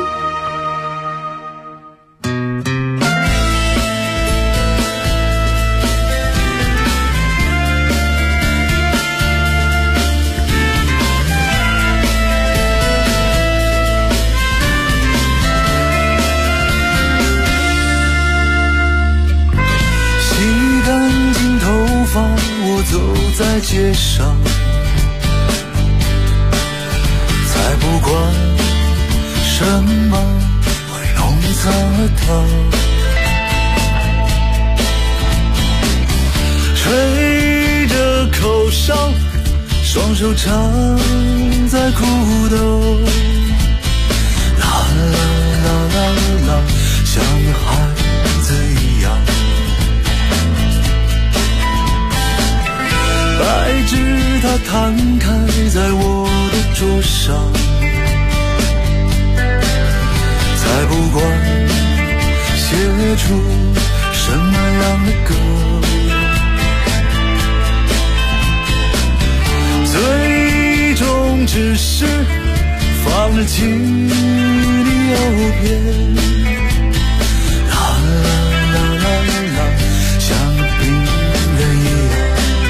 Speaker 8: 我走在街上，才不管什么会弄脏了它，吹着口哨，双手插在裤兜，啦啦啦啦啦，像个孩子一样。白纸它摊开在我的桌上，才不管写出什么样的歌，最终只是放着情的邮片，啦啦啦啦啦，像个病人一样。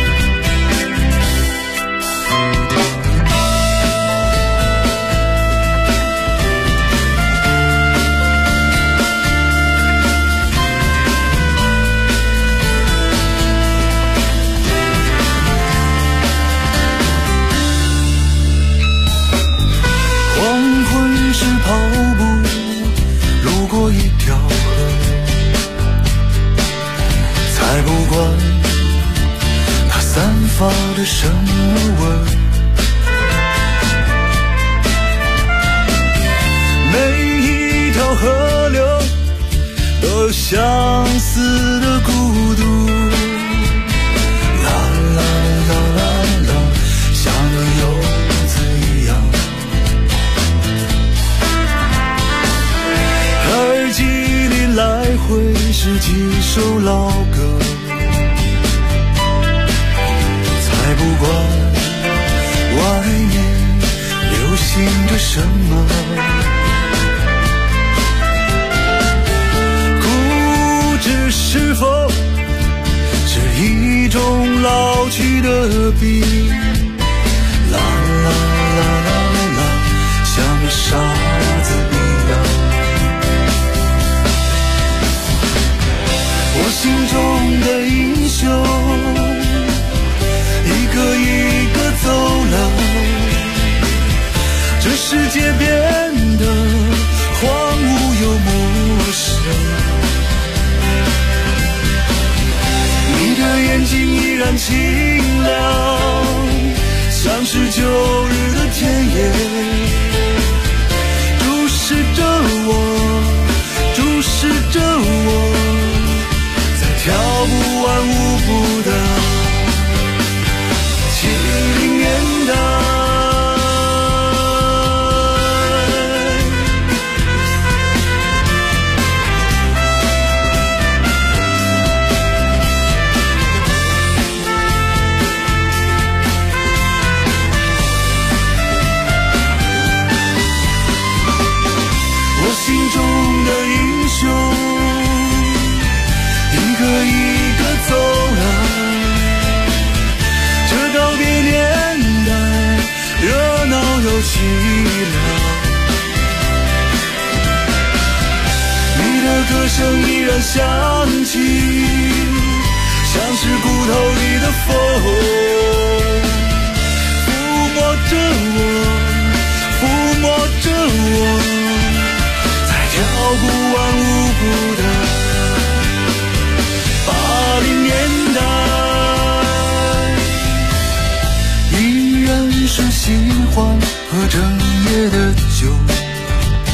Speaker 8: 是跑步路过一条河，才不管它散发着什么味儿，每一条河流都有相似的孤独，啦啦啦啦啦，像个游子一样。耳机里来回是几首老歌，才不管外面流行着什么，固执是否是一种老去的病，啦啦啦啦啦，像个傻子一样。我心中的英雄，一个一个走了，这世界变得荒芜又陌生。你的眼睛依然清亮，像是旧日的田野，注视着我，注视着我。跳不完舞步的70年代。我心中的英雄，一个一个走了，这告别年代热闹又凄凉。你的歌声依然响起，像是骨头里的风，抚摸着我，抚摸着我，在跳不完舞步的80年代，依然是喜欢喝整夜的酒，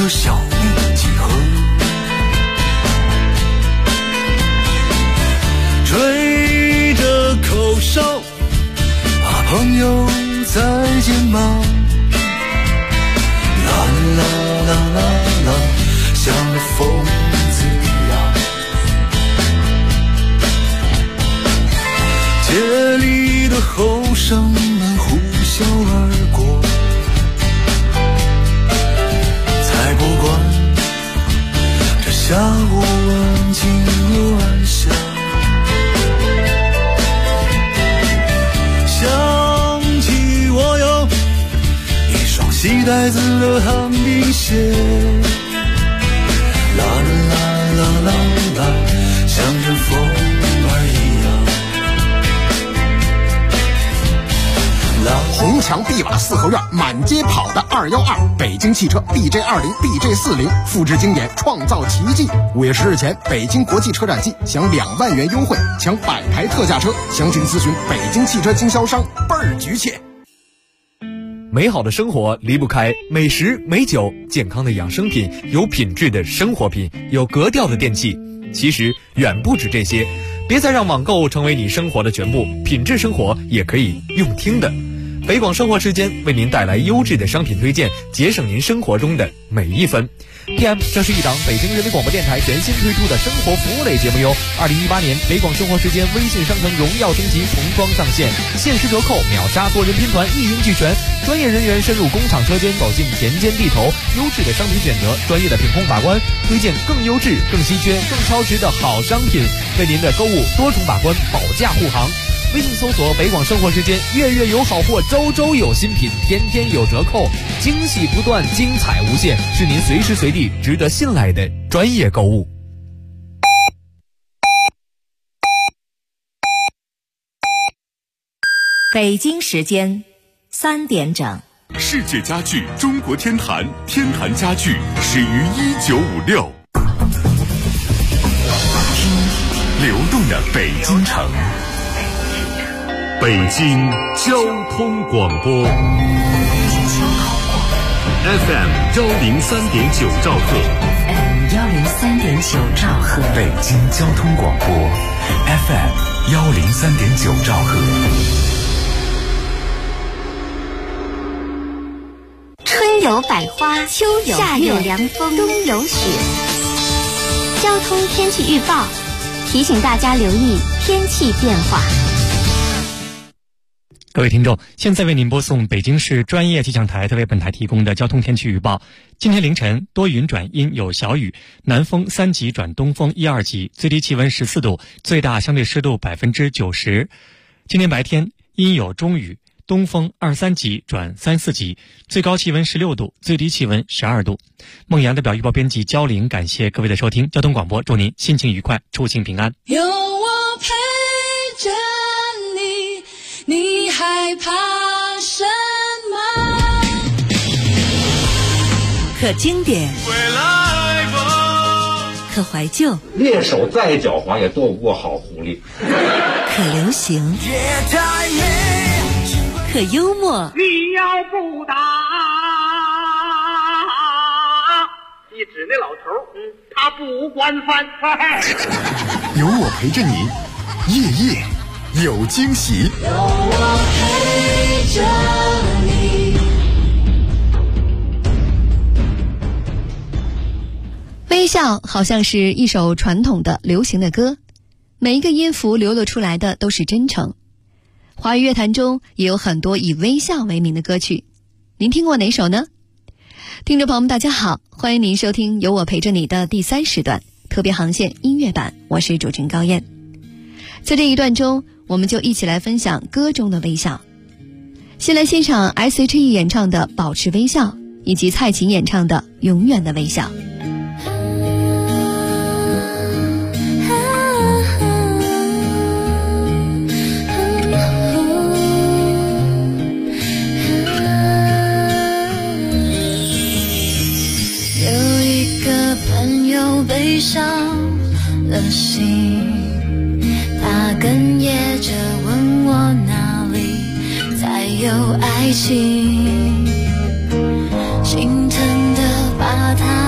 Speaker 8: 说小命几何？吹着口哨，朋友再见吗？啦啦啦啦啦，像个疯子一样。街里的后生们呼啸而过，才不管这下午安静又安详。想起我有一双细带子的旱冰鞋，啦啦啦啦啦，像阵风儿一样。
Speaker 14: 红墙碧瓦四合院，满街跑的212，北京汽车 BJ20、BJ40，复制经典，创造奇迹。5月10日前，北京国际车展季享2万元优惠，抢百台特价车。详情咨询北京汽车经销商，倍儿局切。
Speaker 1: 美好的生活离不开美食美酒，健康的养生品，有品质的生活品，有格调的电器。其实远不止这些，别再让网购成为你生活的全部，品质生活也可以用听的。北广生活时间为您带来优质的商品推荐，节省您生活中的每一分。PM， 这是一档北京人民广播电台全新推出的生活服务类节目哟。2018年北广生活时间微信商城荣耀升级重装上线，限时折扣，秒杀多人拼团，一应俱全。专业人员深入工厂车间，走进田间地头，优质的商品选择，专业的品控把关，推荐更优质、更稀缺、更超值的好商品，为您的购物多重把关，保驾护航。微信搜索北广生活时间，月月有好货，周周有新品，天天有折扣，惊喜不断，精彩无限，是您随时随地值得信赖的专业购物。
Speaker 7: 北京时间3点整。
Speaker 13: 世界家具中国天坛，天坛家具始于1956。听流动的北京城。北京交通广播 FM 103.9兆赫
Speaker 15: 103.9兆赫，
Speaker 5: 北京交通广播 FM 103.9兆赫。
Speaker 6: 春有百花，秋有夏有凉风，冬有雪。交通天气预报提醒大家留意天气变化。
Speaker 24: 各位听众，现在为您播送北京市专业气象台特为本台提供的交通天气预报。今天凌晨多云转阴有小雨，南风3级转东风1、2级，最低气温14度，最大相对湿度90%。今天白天阴有中雨，东风2、3级转3、4级，最高气温16度，最低气温12度。孟阳代表预报编辑焦玲，感谢各位的收听。交通广播祝您心情愉快，出行平安。
Speaker 9: 有我陪着你，你害怕什么？
Speaker 4: 可经典，可怀旧，
Speaker 10: 猎手再狡猾也斗不过好狐狸。
Speaker 4: 可流行，可幽默。
Speaker 21: 你要不打，你指那老头，他不管饭。
Speaker 14: 有我陪着你，夜夜有惊喜。
Speaker 9: 有我陪着你。
Speaker 12: 微笑好像是一首传统的流行的歌，每一个音符流露出来的都是真诚。华语乐坛中也有很多以微笑为名的歌曲，您听过哪首呢？听众朋友们大家好，欢迎您收听有我陪着你的第3时段特别航线音乐版，我是主持人高燕。在这一段中，我们就一起来分享歌中的微笑。先来欣赏 S.H.E 演唱的《保持微笑》，以及蔡琴演唱的《永远的微笑》。
Speaker 9: 悲伤了心，他哽咽着问我哪里才有爱情，心疼的把他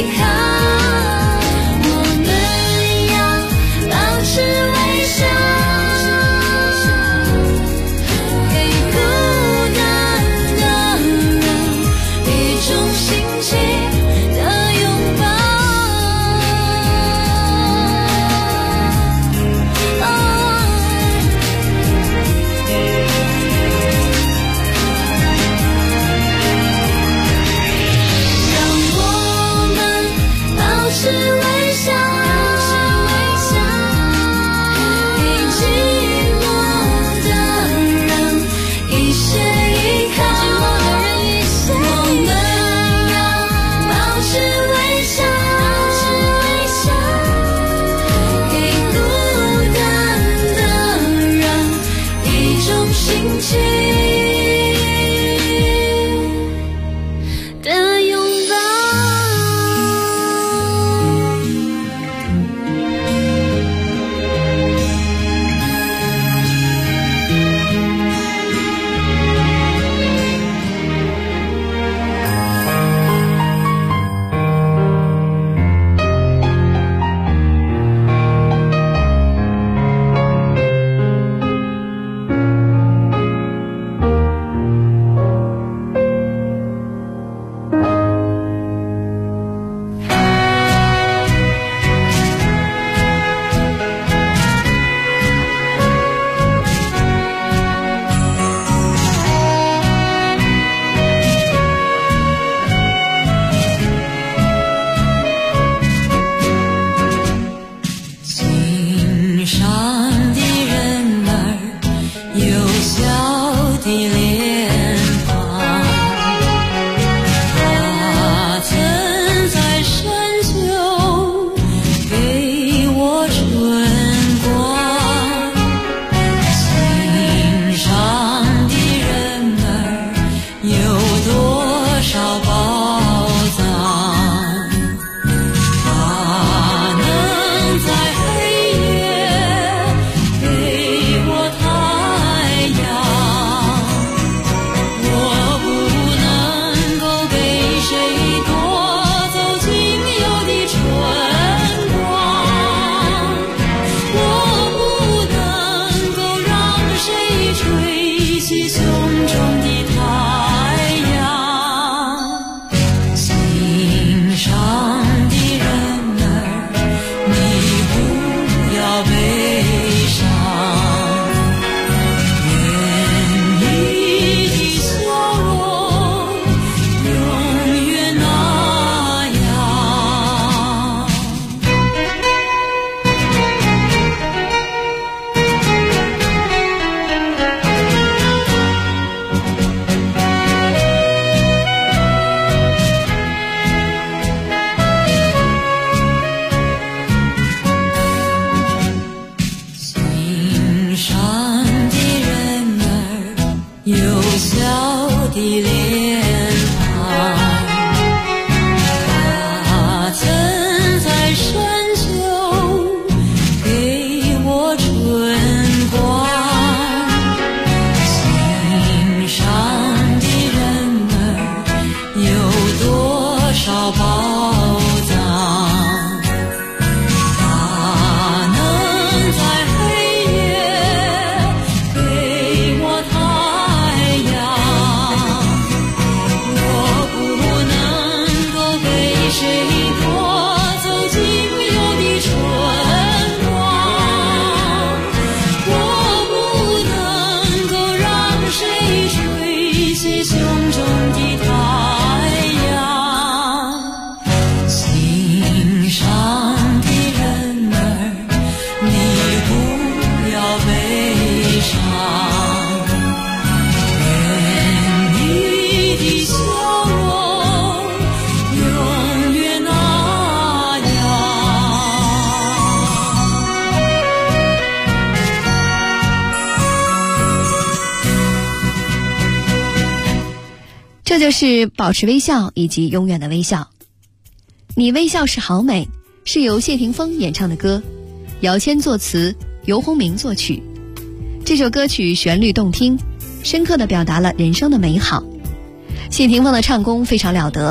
Speaker 12: 这就是保持微笑以及永远的微笑。你微笑是好美是由谢霆锋演唱的歌，姚谦作词，游鸿明作曲。这首歌曲旋律动听，深刻地表达了人生的美好。谢霆锋的唱功非常了得，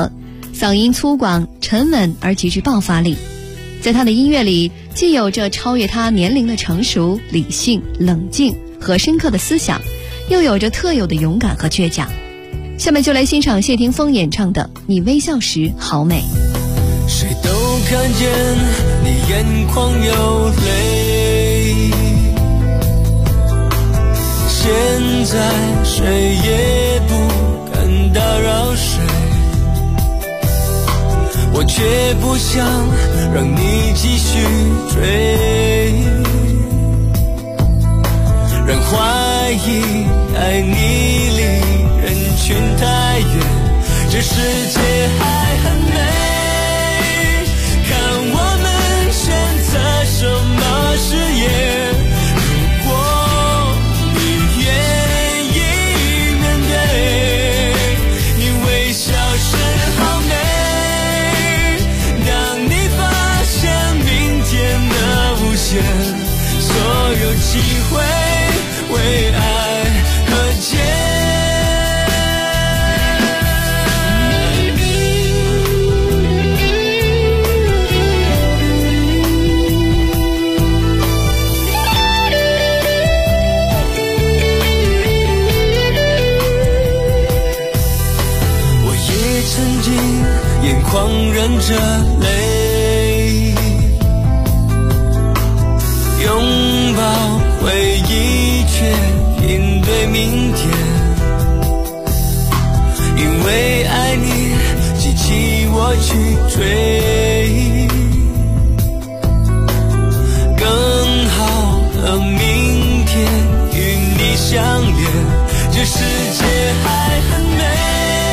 Speaker 12: 嗓音粗犷沉稳而极具爆发力。在他的音乐里，既有着超越他年龄的成熟、理性、冷静和深刻的思想，又有着特有的勇敢和倔强。下面就来欣赏谢霆锋演唱的《你微笑时好美》。
Speaker 3: 谁都看见你眼眶有泪，现在谁也不敢打扰谁，我却不想让你继续追，让怀疑爱你离人群太远，这世界还很美，看我们选择什么事业。如果你愿意面对，你微笑时好美，当你发现明天的无限，所有机会为爱和解。眼眶忍着泪，拥抱回忆却应对明天，因为爱你激起我去追更好的明天，与你相连，这世界还很美，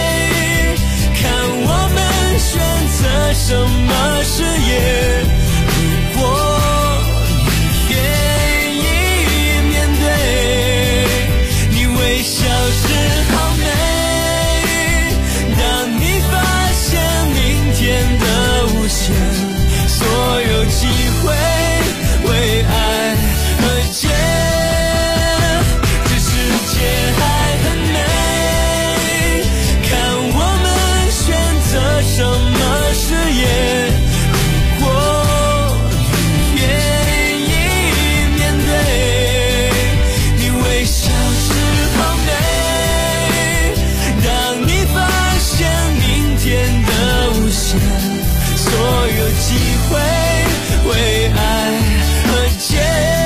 Speaker 3: 选择什么事业。如果你愿意面对，你微笑时好美，当你发现明天的无限，所有机会为爱和解，这世界还很美，看我们选择什么事业。如果你愿意面对，你微笑时好美，当你发现明天的无限，所有机会为爱和解。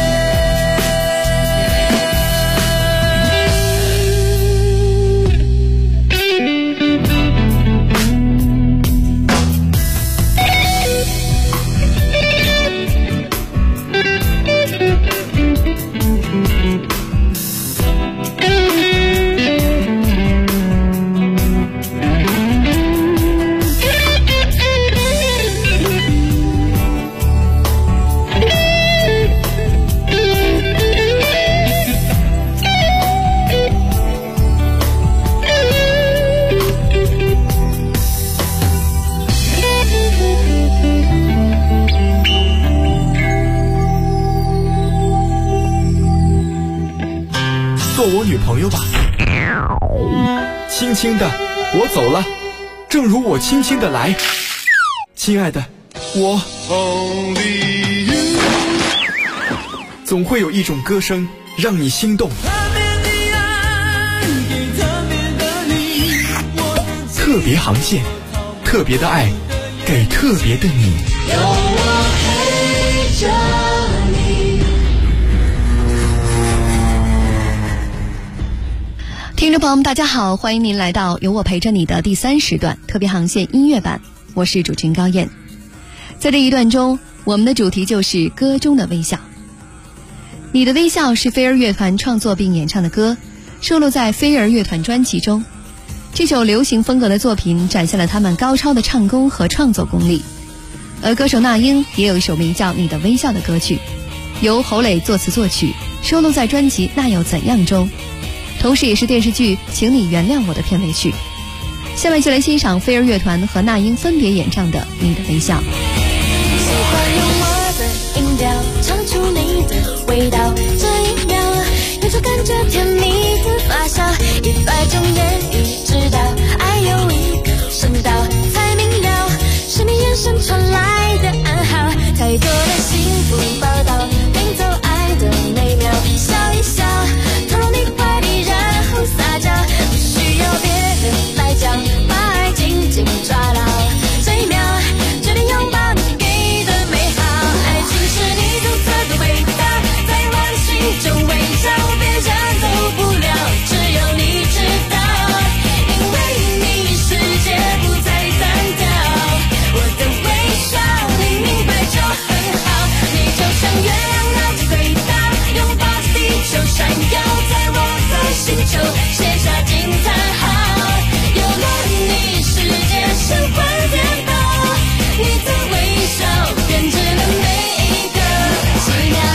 Speaker 1: 做我女朋友吧，轻轻的我走了，正如我轻轻的来，亲爱的，我总会有一种歌声让你心动，特别航线，特别的爱，给特别的你。
Speaker 9: 有我陪着你。
Speaker 12: 听众朋友们大家好，欢迎您来到有我陪着你的第3时段特别航线音乐版，我是主持人高燕。在这一段中，我们的主题就是歌中的微笑。你的微笑是飞儿乐团创作并演唱的歌，收录在飞儿乐团专辑中。这首流行风格的作品展现了他们高超的唱功和创作功力。而歌手那英也有一首名叫《你的微笑》的歌曲，由侯磊作词作曲，收录在专辑《那又怎样》中，同时也是电视剧《请你原谅我》的片尾曲。下面就来欣赏飞儿乐团和那英分别演唱的《你的微笑》。
Speaker 9: 喜欢用我的音调唱出你的味道，这一秒有种感觉甜蜜的发酵，100种言语知道，爱有一个声道，才明眼神传来的暗号，太多的幸福报道，领走爱的美妙，笑一笑，投入你怀里，然后撒娇，不需要别人来讲，把爱紧紧抓牢，这一秒决定拥抱你给的美好，爱情是你独特的味道，在我心中围绕，别人走不了，只有你知道，因为你世界不再单调，我的微笑你明白就很好，你就像月亮绕着轨道，拥抱着地球闪耀，在我的星球写下惊叹号，有了你世界神魂颠倒，你的微笑编织了每一个奇妙。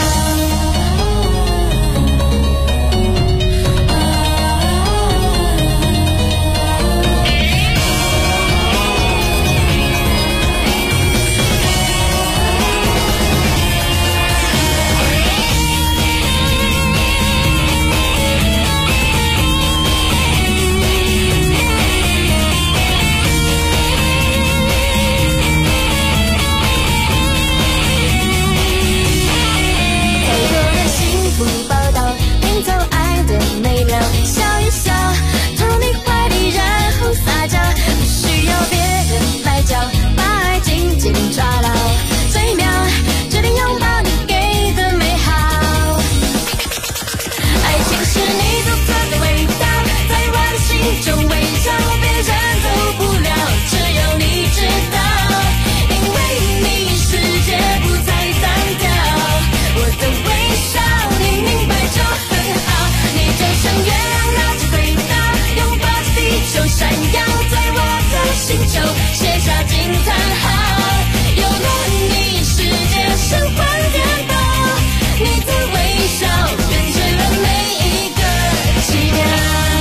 Speaker 9: 笑一笑，投入你怀里，然后撒娇，不需要别人来教，把爱紧紧抓牢，这一秒决定拥抱你给的美好，爱情是你独特的味道，在我的心中围绕，别人走不了，只有你知道，因为你世界不再单调，我的微笑你明白就很好，你就像月亮绕着轨道，拥抱着地球闪耀，在我的星球写下惊叹号，有了你世界神魂颠倒，你的微笑编织了每一个奇妙。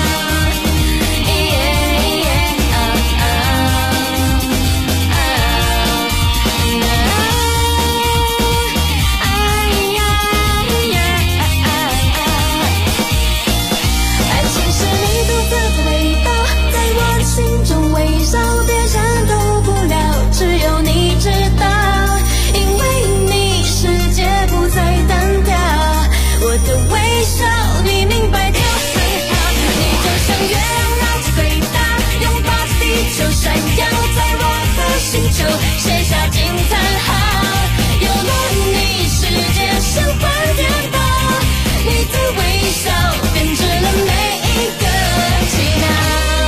Speaker 9: 爱情是你独特的味道，在我的心中围绕，别人都不了，只有你知道，因为你世界不再单调，我的微笑你明白就很好，你就像月亮绕着轨道，拥抱着地球闪耀，在我的星球写下惊叹号，有了你世界神魂颠倒，你的微笑编织了每一个奇妙。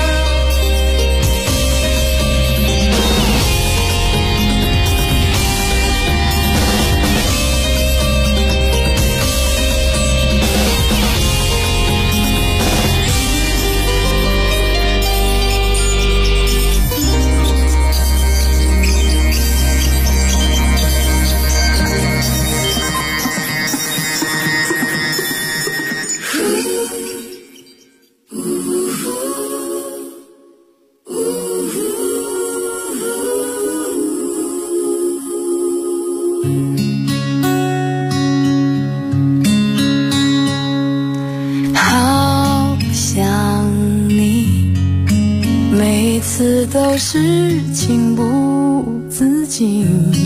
Speaker 9: 好想你，每次都是情不自禁，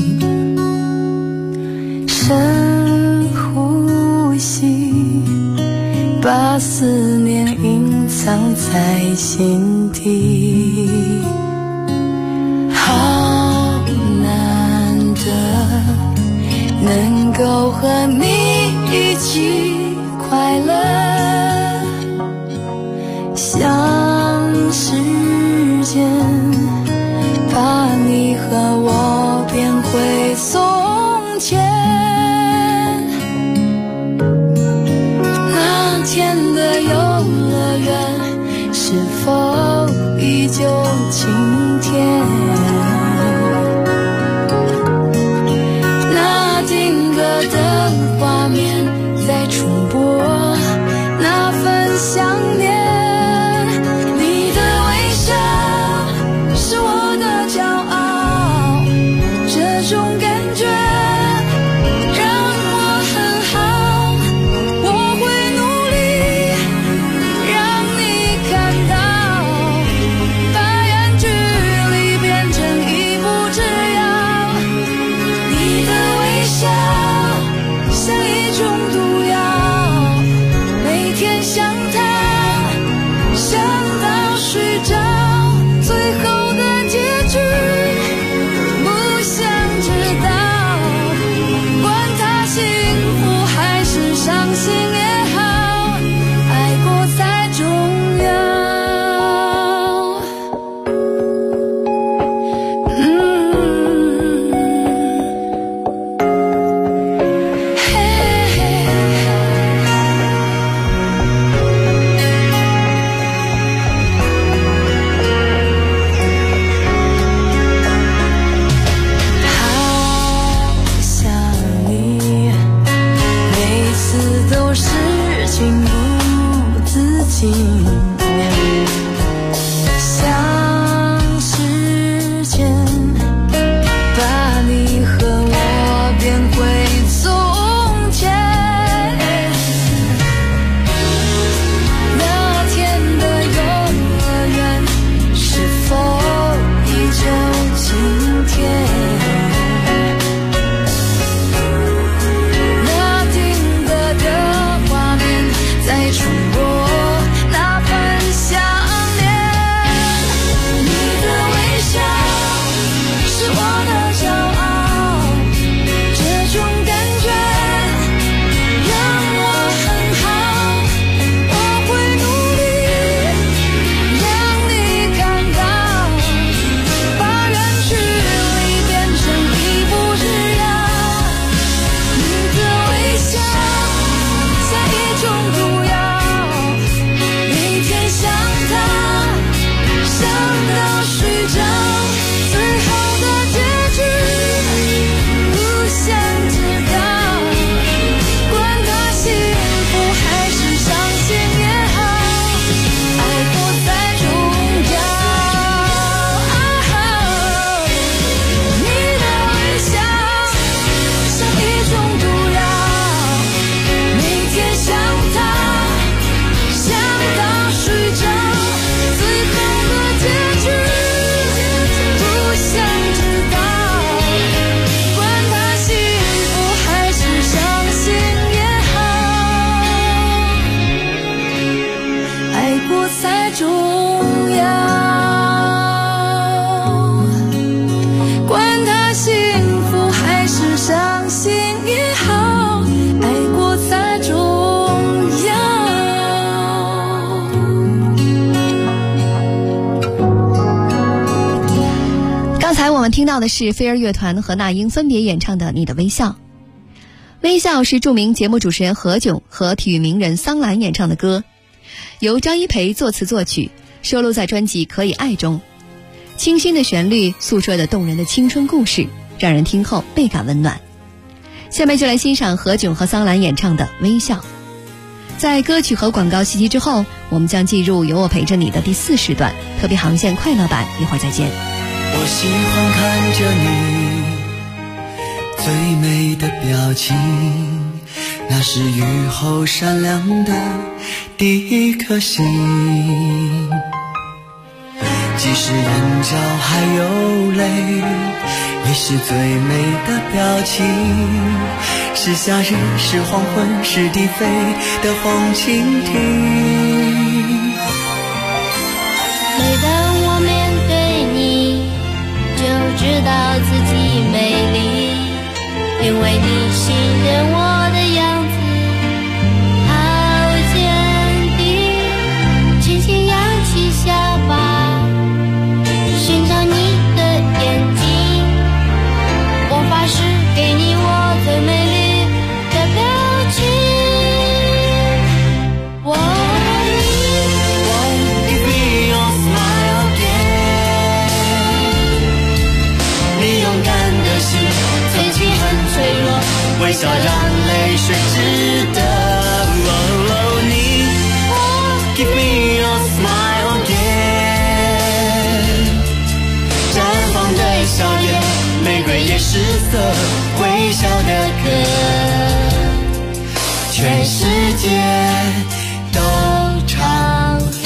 Speaker 9: 深呼吸，把思念隐藏在心底，好难得能够和你一起快乐，像时间把你和我变回从前，那天的游乐园是否依旧晴天，那定格的画面在重播，那份想念，你的微笑是我的骄傲，这种感觉让我很好，我会努力让你看到，把远距离变成一步之遥，
Speaker 12: 们听到的是飞儿乐团和那英分别演唱的《你的微笑》。微笑是著名节目主持人何炅和体育名人桑兰演唱的歌，由张一培作词作曲，收录在专辑《可以爱》中。清新的旋律诉说着动人的青春故事，让人听后倍感温暖。下面就来欣赏何炅和桑兰演唱的《微笑》。在歌曲和广告信息之后，我们将进入由我陪着你的第4时段特别航线快乐版，一会儿再见。
Speaker 8: 我喜欢看着你最美的表情，那是雨后闪亮的第一颗星，即使眼角还有泪，也是最美的表情，是夏日，是黄昏，是低飞的红蜻蜓。
Speaker 9: 每当我面对你，就知道自己美丽，因为你信任我的样子好坚定。轻轻扬起下巴，寻找你的眼睛，我发誓给你我最美丽的表情。我爱你，
Speaker 8: Give me your smile again。 你勇敢的心曾经很脆弱，微笑让泪水值得。你 Give me your smile again。 绽放的笑颜，玫瑰也失色，微笑的歌，全世界都唱和。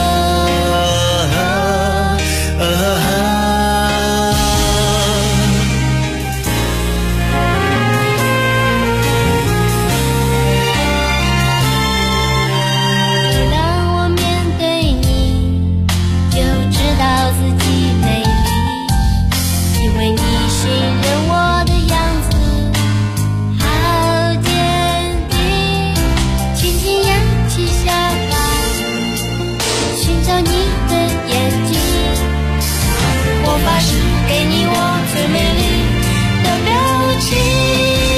Speaker 9: 当我面对你，就知道自己美丽，因为你信任我的样子好坚定。轻轻扬起下巴，寻找你的眼睛，我发誓给你我最美丽的表情。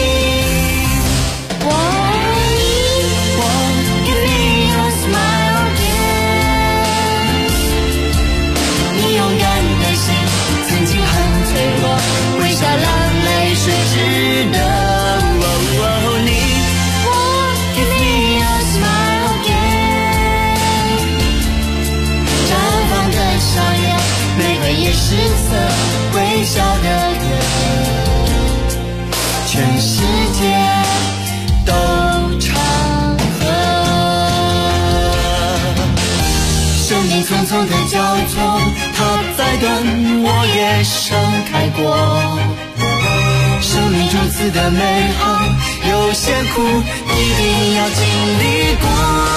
Speaker 9: 我爱你，
Speaker 8: Give me your smile again。 你勇敢的心曾经很脆弱，微笑让泪水值得。你 Give me your smile again。 绽放的笑颜，玫瑰也失色，微笑的歌，全世界都唱和。生命匆匆的交错，它再短我也盛开过。生命如此的美好，有些苦一定要经历过。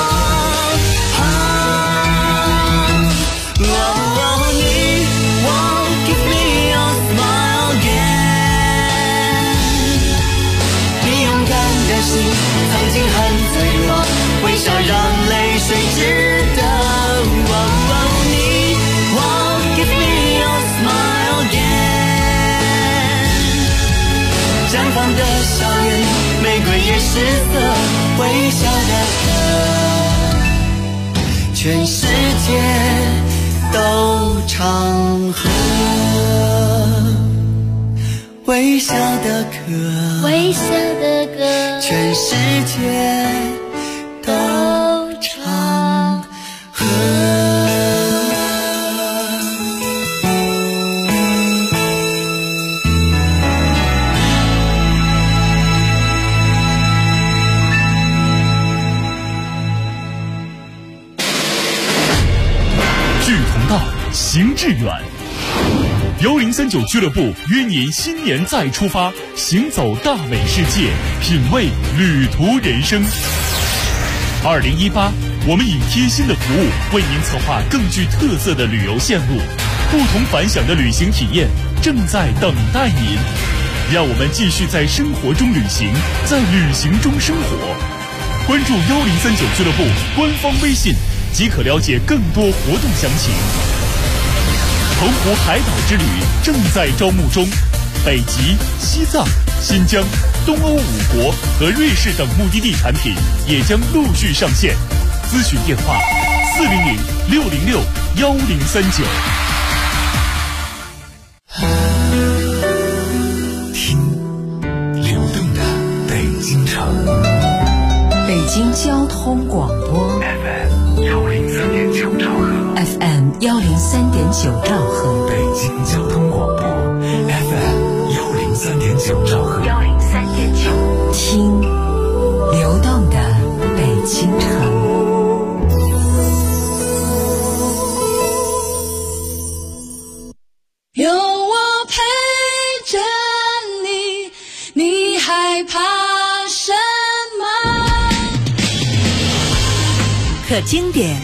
Speaker 8: 你 Give me your smile again。 你勇敢的心曾经很脆弱，微笑让泪水值得。你 Give me your smile again。 绽放的笑颜，玫瑰也失色，微笑的歌，全世界都唱和。微笑的歌，
Speaker 9: 微笑的歌，
Speaker 8: 全世界都唱和。
Speaker 13: 志同道，行致远。1039俱乐部约您新年再出发，行走大美世界，品味旅途人生。2018，我们以贴心的服务为您策划更具特色的旅游线路，不同凡响的旅行体验正在等待您。让我们继续在生活中旅行，在旅行中生活。关注1039俱乐部官方微信，即可了解更多活动详情。 澎湖海岛之旅正在招募中，北极、西藏、新疆、东欧5国和瑞士等目的地产品也将陆续上线。咨询电话400-606-1039。
Speaker 5: 听流动的北京城，
Speaker 15: 北京交通广播
Speaker 5: FM 103.9兆赫
Speaker 15: ，FM 103.9兆赫，
Speaker 5: 北京交通广播 FM 103.9兆赫
Speaker 15: ，103.9，听流动的北京城。
Speaker 9: 有我陪着你，你害怕什么？
Speaker 7: 可经典，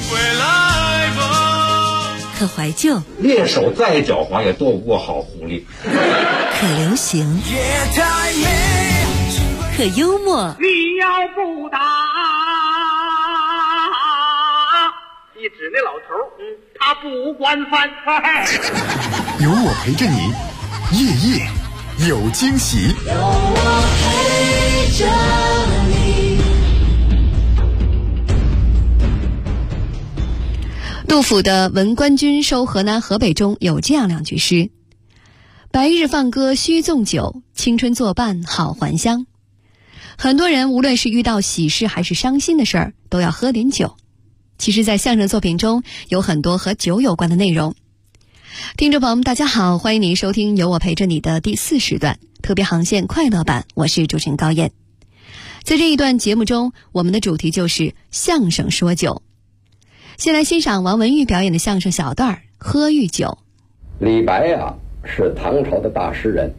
Speaker 7: 可怀旧，
Speaker 10: 猎手再狡猾也躲不过好狐狸。
Speaker 7: 可流行，可幽默。
Speaker 18: 你要不打，一指那老头，他不管饭菜。
Speaker 14: 有我陪着你，夜夜有惊喜。
Speaker 9: 有我陪着你。
Speaker 12: 杜甫的《闻官军收河南河北》中有这样2句诗：白日放歌须纵酒，青春作伴好还乡。很多人无论是遇到喜事还是伤心的事儿，都要喝点酒。其实在相声作品中有很多和酒有关的内容。听众朋友们大家好，欢迎您收听有我陪着你的第4时段特别航线快乐版，我是主持人高燕。在这一段节目中，我们的主题就是相声说酒。先来欣赏王文玉表演的相声小段《喝玉酒》。
Speaker 2: 李白啊，是唐朝的大诗人，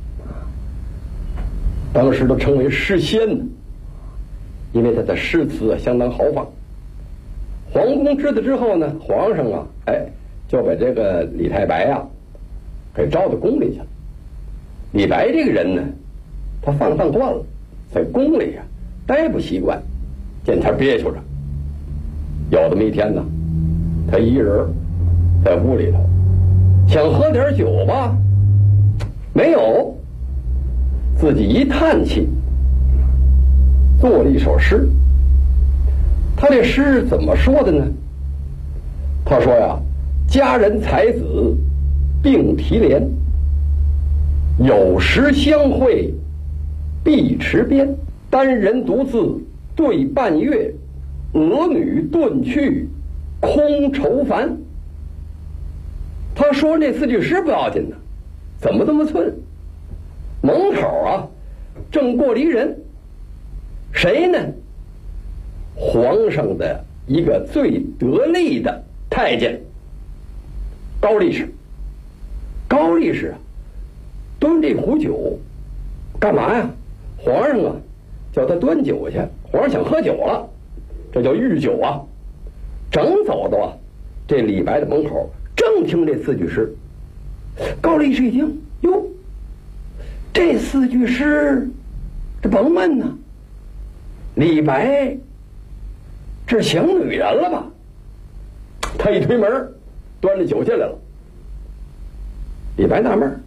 Speaker 2: 当时都称为诗仙呢，因为他的诗词相当豪放。皇宫知道之后呢，皇上啊，就把这个李太白啊给招到宫里去了。李白这个人呢，他放荡惯了，在宫里啊待不习惯，见天憋屈着。有这么一天呢，他一人在屋里头想喝点酒吧，没有，自己一叹气，做了一首诗。他这诗怎么说的呢？他说呀，佳人才子并提莲，有时相会碧池边，单人独自对半月，儿女遁去空愁烦。他说这4句诗不要紧呢，怎么这么寸？门口啊正过了一人，谁呢？皇上的一个最得力的太监高力士。高力士啊端这壶酒干嘛呀？皇上啊叫他端酒去，皇上想喝酒了，这叫御酒啊。正走到啊这李白的门口，正听这4句诗。高力士一听，哟，这4句诗这甭问呢，李白这想女人了吧？他一推门，端着酒进来了。李白纳闷，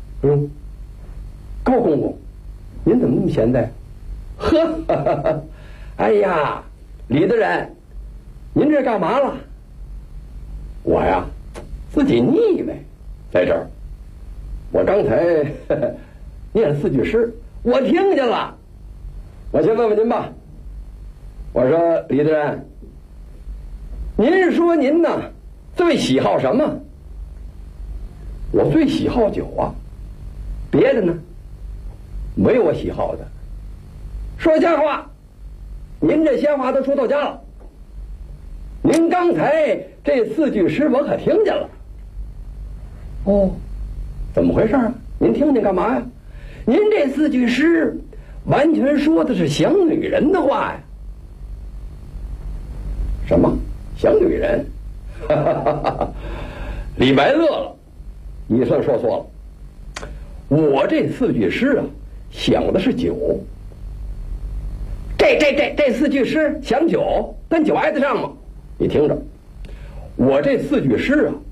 Speaker 2: 高公公，您怎么那么闲的？呵，哎呀，李大人，您这干嘛了？我呀，自己腻歪，在这儿。我刚才念了4句诗，我听见了。我先问问您吧。我说李大人，您说您呢最喜好什么？我最喜好酒啊，别的呢没有我喜好的。说瞎话，您这瞎话都说到家了。您刚才这4句诗我可听见了。哦，怎么回事啊？您听见干嘛呀？您这4句诗完全说的是想女人的话呀。什么想女人？李白乐了，你算说错了。我这4句诗啊，想的是酒。这4句诗想酒，跟酒挨得上吗？你听着，我这4句诗啊，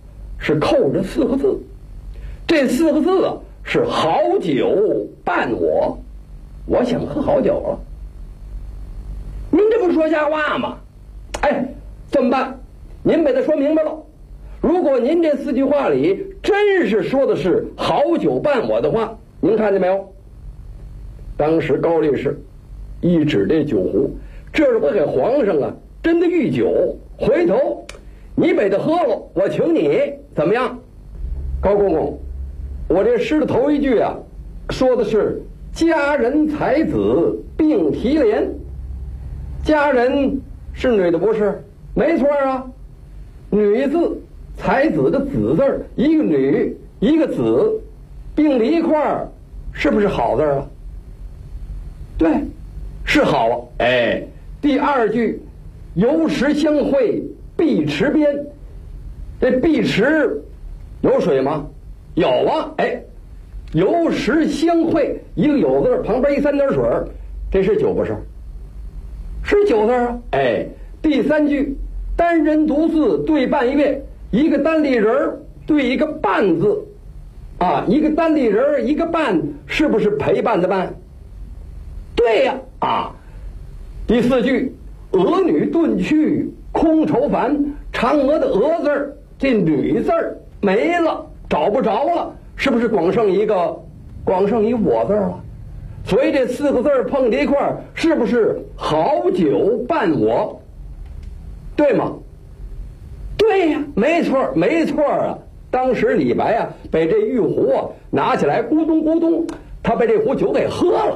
Speaker 2: 是扣着4个字，这4个字啊是好酒伴我，我想喝好酒了。您这不是说瞎话吗？哎，这么办？您把它说明白了。如果您这4句话里真是说的是好酒伴我的话，您看见没有？当时高力士一指这酒壶，这是我给皇上啊斟的御酒，回头你把它喝了，我请你，怎么样？高公公，我这诗的头一句啊，说的是佳人才子并提联。佳人是女的不是？没错啊，女字才子的子字，一个女一个子并在一块儿，是不是好字啊？对，是好啊。哎，第2句游时相会碧池边，这碧池有水吗？有啊。哎，游时相会，一个有字旁边一3点水，这是酒不是？是酒字啊。哎，第3句单人独自对半月，一个单立人对一个伴字啊，一个单立人一个伴，是不是陪伴的伴？对呀。啊，第4句娥女遁去空愁烦，嫦娥的娥字这女字没了，找不着了，是不是光剩一我字了？所以这4个字碰在一块儿，是不是好酒伴我？对吗？对呀，没错没错啊。当时李白啊把这玉壶啊拿起来，咕咚咕咚，他把这壶酒给喝了。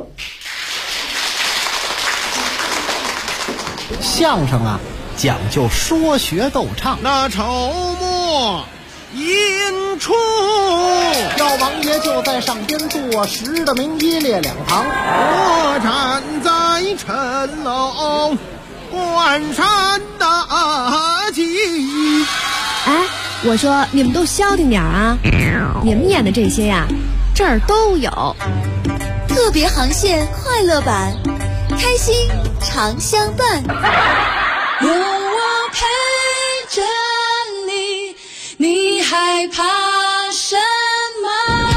Speaker 14: 相声啊讲究说学逗唱，
Speaker 11: 那筹末引出，
Speaker 14: 赵王爷就在上边坐实的明一列2旁，
Speaker 11: 我站在城楼关山大旗。
Speaker 16: 哎，我说你们都消停点啊，你们演的这些呀这儿都有。
Speaker 4: 特别航线快乐版，开心常相伴，
Speaker 9: 有我陪着你，你害怕什么？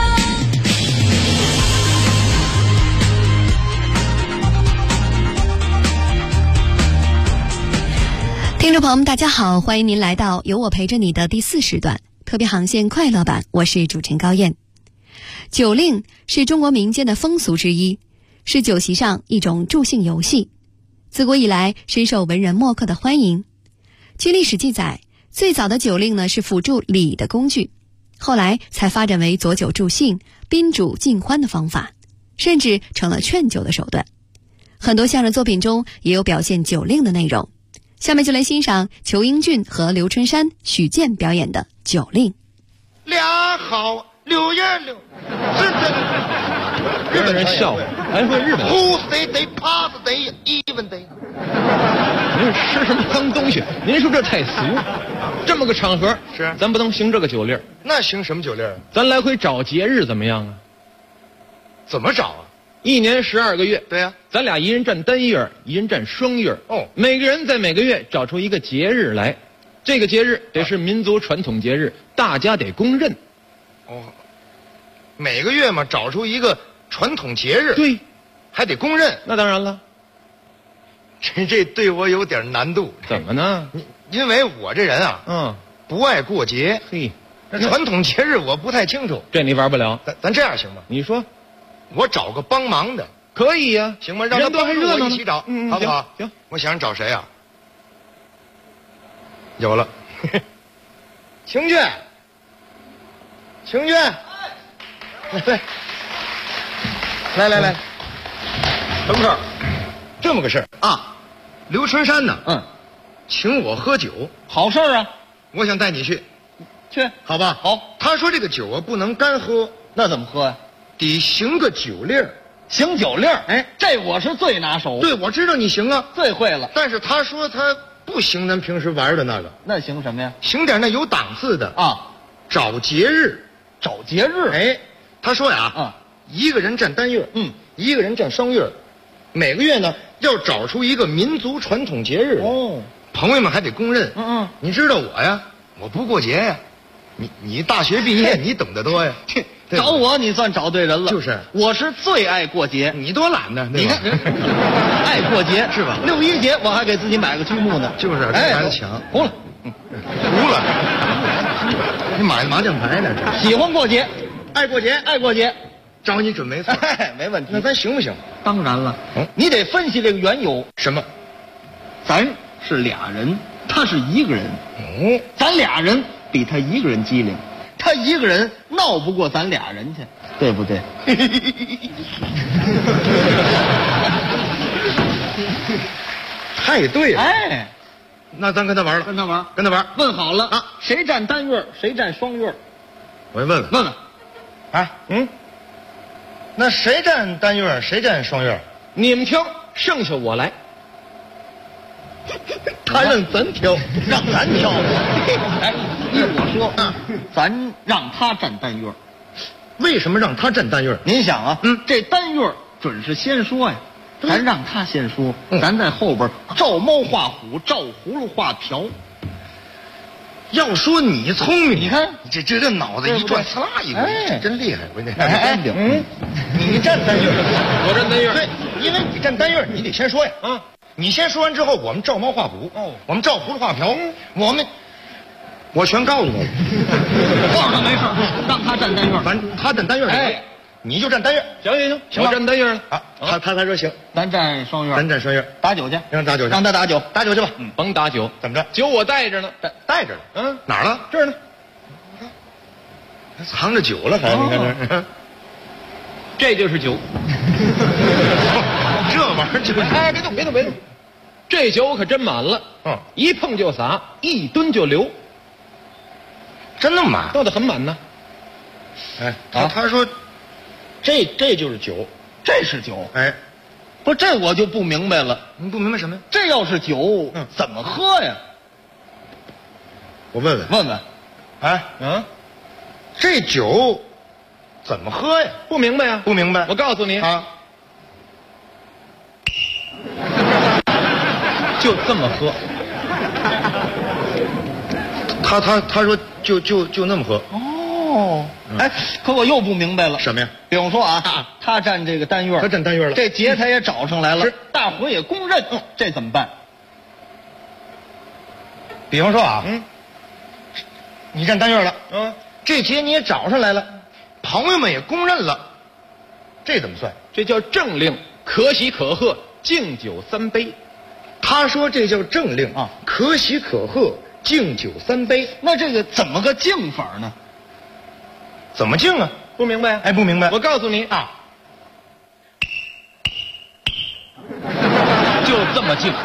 Speaker 12: 听众朋友们大家好，欢迎您来到有我陪着你的第4时段特别航线快乐版，我是主持人高燕。酒令是中国民间的风俗之一，是酒席上一种助兴游戏，自古以来深受文人墨客的欢迎。据历史记载，最早的酒令呢是辅助礼的工具，后来才发展为佐酒助兴、宾主尽欢的方法，甚至成了劝酒的手段。很多相声作品中也有表现酒令的内容。下面就来欣赏裘英俊和刘春山、许健表演的酒令。
Speaker 11: 俩好6月6，
Speaker 17: 日本人笑话，还会日本
Speaker 11: Who's day day, pass day, even day。
Speaker 17: 您吃什么脏东西？您说这太俗。这么个场合是，咱不能行这个酒令。
Speaker 11: 那行什么酒令？
Speaker 17: 咱来回找节日怎么样啊？
Speaker 11: 怎么找啊
Speaker 17: ？1年12个月。
Speaker 11: 对呀，
Speaker 17: 咱俩一人占单月，一人占双月。
Speaker 11: 哦，
Speaker 17: 每个人在每个月找出一个节日来，这个节日得是民族传统节日，大家得公认。
Speaker 11: 哦，每个月嘛，找出一个传统节日，
Speaker 17: 对，
Speaker 11: 还得公认。
Speaker 17: 那当然了，
Speaker 11: 这对我有点难度。
Speaker 17: 怎么呢？
Speaker 11: 因为我这人啊，不爱过节。
Speaker 17: 嘿，
Speaker 11: 传统节日我不太清楚，
Speaker 17: 这你玩不了。
Speaker 11: 咱这样行吗？
Speaker 17: 你说，
Speaker 11: 我找个帮忙的，
Speaker 17: 可以呀，
Speaker 11: 行吗？让他帮着我一起找，好不好？
Speaker 17: 行，
Speaker 11: 我想找谁啊？有了，晴娟。晴娟，来，等会儿，这么个事儿啊，刘春山呢，请我喝酒，
Speaker 17: 好事啊，
Speaker 11: 我想带你去，好吧？
Speaker 17: 好，
Speaker 11: 他说这个酒啊不能干喝，
Speaker 17: 那怎么喝呀？
Speaker 11: 得行个酒令，
Speaker 17: 行酒令，哎，这我是最拿手。
Speaker 11: 对，我知道你行啊，
Speaker 17: 最会了。
Speaker 11: 但是他说他不行咱平时玩的那个，
Speaker 17: 那行什么呀？
Speaker 11: 行点那有档次的
Speaker 17: 啊，
Speaker 11: 找节日。
Speaker 17: 找节日，
Speaker 11: 哎，他说呀，一个人占单月，一个人占双月，每个月呢要找出一个民族传统节日。哦，朋友们还得公认。你知道我呀，我不过节呀， 你大学毕业，你懂得多呀。
Speaker 19: 找我你算找对人了。
Speaker 11: 就是，
Speaker 19: 我是最爱过节。
Speaker 11: 你多懒呢，
Speaker 19: 你看，爱过节
Speaker 11: 是吧
Speaker 19: ？6·1节我还给自己买个剧目呢。
Speaker 11: 就是，这孩子强，
Speaker 19: 糊了，
Speaker 11: 糊了。你买麻将牌呢？
Speaker 19: 喜欢过节，爱过节，爱过节。
Speaker 11: 找你准没错，
Speaker 19: 没问题。
Speaker 11: 那咱行不行？
Speaker 19: 当然了，你得分析这个缘由。
Speaker 11: 什么？
Speaker 19: 咱是俩人，他是一个人。咱俩人比他一个人机灵，他一个人闹不过咱俩人去，对不对？
Speaker 11: 太对了。
Speaker 19: 哎，
Speaker 11: 那咱跟他玩了，
Speaker 19: 跟他玩，
Speaker 11: 跟他玩。
Speaker 19: 问好了啊，谁占单月，谁占双月？
Speaker 11: 我问问。啊，那谁占单月，谁占双月？
Speaker 19: 你们挑，剩下我来。他让咱挑，让咱挑。哎，依我说，咱让他占单月。
Speaker 11: 为什么让他占单月？
Speaker 19: 您想啊，这单月准是先说呀，咱让他先说，咱在后边照猫画虎，照葫芦画瓢。
Speaker 11: 要说你聪明，
Speaker 19: 你看
Speaker 11: 这脑子一转，呲啦一个，这真厉害！我这
Speaker 19: 真顶。
Speaker 11: 你占单月，
Speaker 19: 我占单月。
Speaker 11: 对，因为你占单月，你得先说呀。你先说完之后，我们照猫画虎，我们照葫芦画瓢，我全告诉你了。
Speaker 19: 告诉他没事，让他占单月，
Speaker 11: 反正他占单月，哎，你就占单月。
Speaker 19: 行，我占单月了
Speaker 11: 啊。他说行，
Speaker 19: 咱占双月，
Speaker 11: 咱占双月，
Speaker 19: 打酒去，
Speaker 11: 让打酒去，
Speaker 19: 让他打酒，
Speaker 11: 打酒去吧。
Speaker 19: 甭打酒，
Speaker 11: 怎么着？
Speaker 19: 酒我带着呢，
Speaker 11: 带着呢。哪儿了？
Speaker 19: 这儿呢，
Speaker 11: 藏着酒了还？你看这，
Speaker 19: 这就是酒。
Speaker 11: 这玩意儿就
Speaker 19: 哎，别动，这酒可真满了。一碰就洒，一吨就流。
Speaker 11: 真的满？
Speaker 19: 倒得很满呢。
Speaker 11: 哎，他说，这就是酒，
Speaker 19: 这是酒。
Speaker 11: 哎，
Speaker 19: 不，这我就不明白了。
Speaker 11: 你不明白什么呀？
Speaker 19: 这要是酒，怎么喝呀？
Speaker 11: 我问问。哎，这酒怎么喝呀？
Speaker 19: 不明白呀？
Speaker 11: 不明白。
Speaker 19: 我告诉你
Speaker 11: 啊，
Speaker 19: 就这么喝。
Speaker 11: 他说就那么喝。
Speaker 19: 哦，哎，可我又不明白了。
Speaker 11: 什么呀？
Speaker 19: 比方说啊，他占这个单月，
Speaker 11: 他占单月了，
Speaker 19: 这节他也找上来了，大伙也公认，这怎么办？
Speaker 11: 比方说啊，你占单月了，这节你也找上来了，朋友们也公认了，这怎么算？
Speaker 19: 这叫政令，可喜可贺，敬酒3杯。
Speaker 11: 他说这叫政令啊，可喜可贺，敬酒3杯。
Speaker 19: 那这个怎么个敬法呢？
Speaker 11: 怎么敬啊？
Speaker 19: 不明白？
Speaker 11: 哎，不明白。
Speaker 19: 我告诉你啊，就这么敬。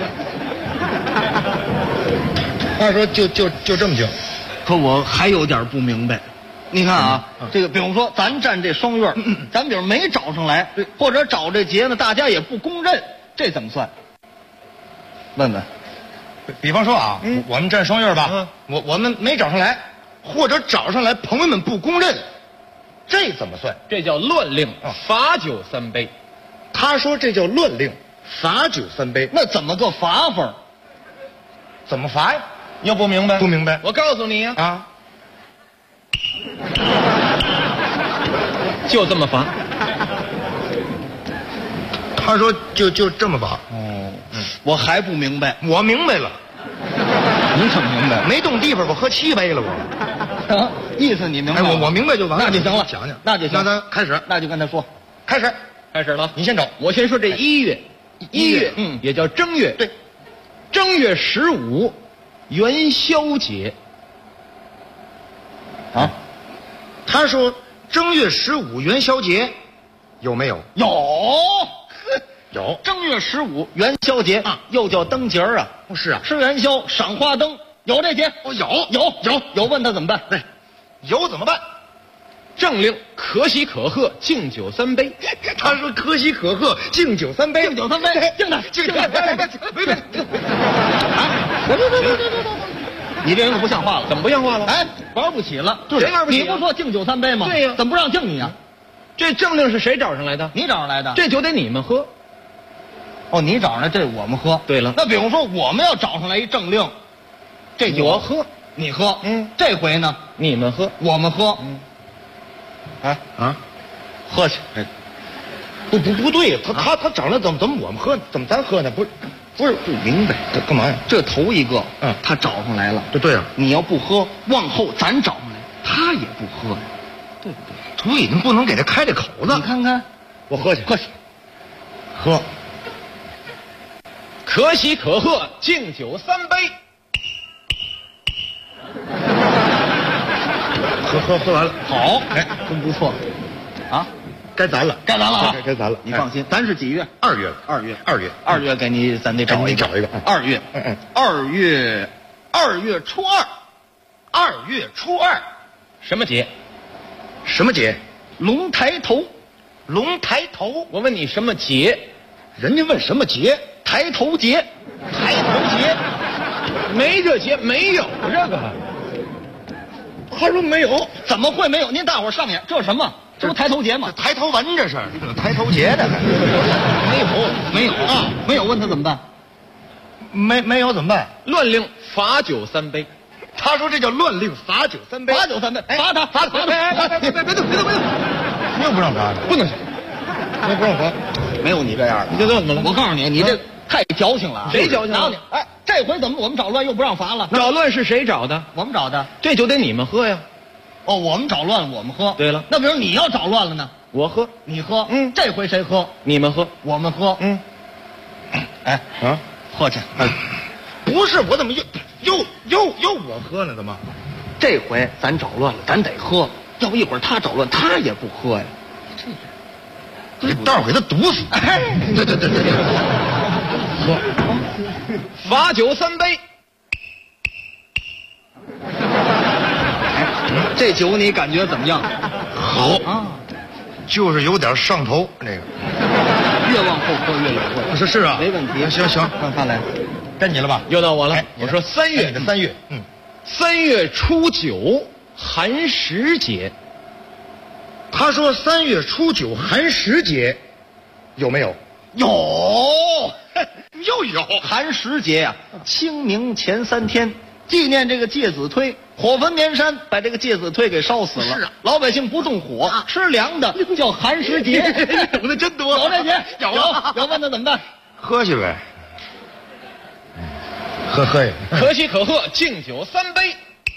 Speaker 11: 他说就这么敬。
Speaker 19: 可我还有点不明白。你看啊，这个比方说咱占这双月，咱比如没找上来，或者找这节呢，大家也不公认，这怎么算？问问。
Speaker 11: 比方说啊，我们占双月吧，我们没找上来，或者找上来，朋友们不公认，这怎么算？
Speaker 19: 这叫乱令，罚酒3杯。
Speaker 11: 他说这叫乱令，罚酒3杯。
Speaker 19: 那怎么个罚法？
Speaker 11: 怎么罚呀？
Speaker 19: 又不明白？
Speaker 11: 不明白。
Speaker 19: 我告诉你
Speaker 11: 啊，
Speaker 19: 就这么罚。
Speaker 11: 他说就这么罚。
Speaker 19: 哦，我还不明白。
Speaker 11: 我明白了。
Speaker 19: 你怎么明白？
Speaker 11: 没动地方，我喝7杯了我。
Speaker 19: 意思你明白了？
Speaker 11: 我明白就完了。
Speaker 19: 那就行了。
Speaker 11: 讲讲，
Speaker 19: 那就行。
Speaker 11: 那咱开始。
Speaker 19: 那就跟他说，
Speaker 11: 开始
Speaker 19: 了。
Speaker 11: 你先找。
Speaker 19: 我先说这1月，也叫正月。
Speaker 11: 对，
Speaker 19: 正月15，元宵节。啊，
Speaker 11: 他说正月15元宵节，有没有？
Speaker 19: 有。正月15元宵节啊，又叫灯节啊。
Speaker 11: 是啊，
Speaker 19: 吃元宵，赏花灯，有这节？有。问他怎么办？
Speaker 11: 对，有怎么办？
Speaker 19: 政令可喜可贺，敬酒3杯。
Speaker 11: 他说可喜可贺，敬酒3杯。
Speaker 19: 敬酒3杯，敬他。别。你这人可不像话了。
Speaker 11: 怎么不像话了？
Speaker 19: 哎，玩不起了。
Speaker 11: 谁玩不起？
Speaker 19: 你不说敬酒3杯吗？
Speaker 11: 对呀。
Speaker 19: 怎么不让敬你呀？ 这政令是谁找上来的？你找上来的。这酒得你们喝。哦，你找上来，这我们喝。
Speaker 11: 对了，
Speaker 19: 那比方说我们要找上来一政令，这酒
Speaker 11: 我喝，
Speaker 19: 你喝，这回呢，
Speaker 17: 你们喝，
Speaker 19: 我们喝，喝去。
Speaker 11: 不对，他长了怎么我们喝，怎么咱喝呢？不明白，这干嘛呀？
Speaker 19: 这头一个，他找上来了，
Speaker 11: 对啊，
Speaker 19: 你要不喝，往后咱找上来，他也不喝，对不对？
Speaker 11: 对，你不能给他开这口子。
Speaker 19: 你看看，
Speaker 11: 我喝去，喝。
Speaker 17: 可喜可贺，敬酒3杯。
Speaker 11: 喝完了，
Speaker 19: 好，真不错，啊。
Speaker 11: 该咱了，
Speaker 19: 该咱了啊！
Speaker 11: 该咱了，
Speaker 19: 你放心，咱是几月
Speaker 11: ？2月了。
Speaker 19: 2月给你，咱得找一个。2月，2月初二，2月初二，
Speaker 17: 什么节？
Speaker 11: 什么节？
Speaker 19: 龙抬头。
Speaker 11: 龙抬头。
Speaker 17: 我问你什么节？
Speaker 11: 人家问什么节？
Speaker 19: 抬头节。
Speaker 11: 抬头节，
Speaker 17: 没这节，没有这个。
Speaker 11: 他说没有，
Speaker 19: 怎么会没有？您大伙上眼，这是什么？这不抬头节吗？
Speaker 11: 抬头纹这是抬头节的，
Speaker 19: 没有啊，没有，问他怎么办？
Speaker 11: 没有怎么办？
Speaker 17: 乱令罚酒3杯。
Speaker 11: 他说这叫乱令罚酒3杯。
Speaker 19: 罚酒3杯，罚他，罚他！
Speaker 11: 别动！又不让罚，
Speaker 17: 不能行，
Speaker 11: 那不让罚，
Speaker 19: 没有你这样的。
Speaker 17: 你这怎么了？
Speaker 19: 我告诉你，你这太矫情了。
Speaker 17: 谁矫情了？
Speaker 19: 哎，这回怎么我们找乱又不让罚了？
Speaker 17: 找乱是谁找的？
Speaker 19: 我们找的。
Speaker 17: 这就得你们喝呀。
Speaker 19: 哦，我们找乱，我们喝。
Speaker 17: 对了，
Speaker 19: 那比如你要找乱了呢？
Speaker 17: 我喝，
Speaker 19: 你喝。这回谁喝？
Speaker 17: 你们喝，
Speaker 19: 我们喝。喝去。
Speaker 11: 不是，我怎么又我喝呢？怎么？
Speaker 19: 这回咱找乱了，咱得喝。要不一会儿他找乱，他也不喝呀。
Speaker 11: 这待会儿给他毒死。对，喝，
Speaker 17: 罚酒3杯。
Speaker 19: 这酒你感觉怎么样？
Speaker 11: 好啊，就是有点上头。这个
Speaker 19: 越往后喝越有味。
Speaker 11: 是啊，
Speaker 19: 没问题。
Speaker 11: 行，
Speaker 19: 看来
Speaker 11: 该你了吧？
Speaker 17: 又到我了。我说3月
Speaker 11: ，3月
Speaker 17: ，3月初9寒食节。
Speaker 11: 他说3月初9寒食节，有没有？
Speaker 19: 有，
Speaker 11: 又有
Speaker 19: 寒食节呀，清明前3天。纪念这个介子推，火焚绵山，把这个介子推给烧死了。
Speaker 11: 是啊，
Speaker 19: 老百姓不动火，吃凉的，叫寒食节。
Speaker 11: 你懂得真多。
Speaker 19: 有这节？
Speaker 11: 有，
Speaker 19: 问他怎么办？
Speaker 11: 喝去呗。喝去。
Speaker 17: 可喜可贺，敬酒3杯。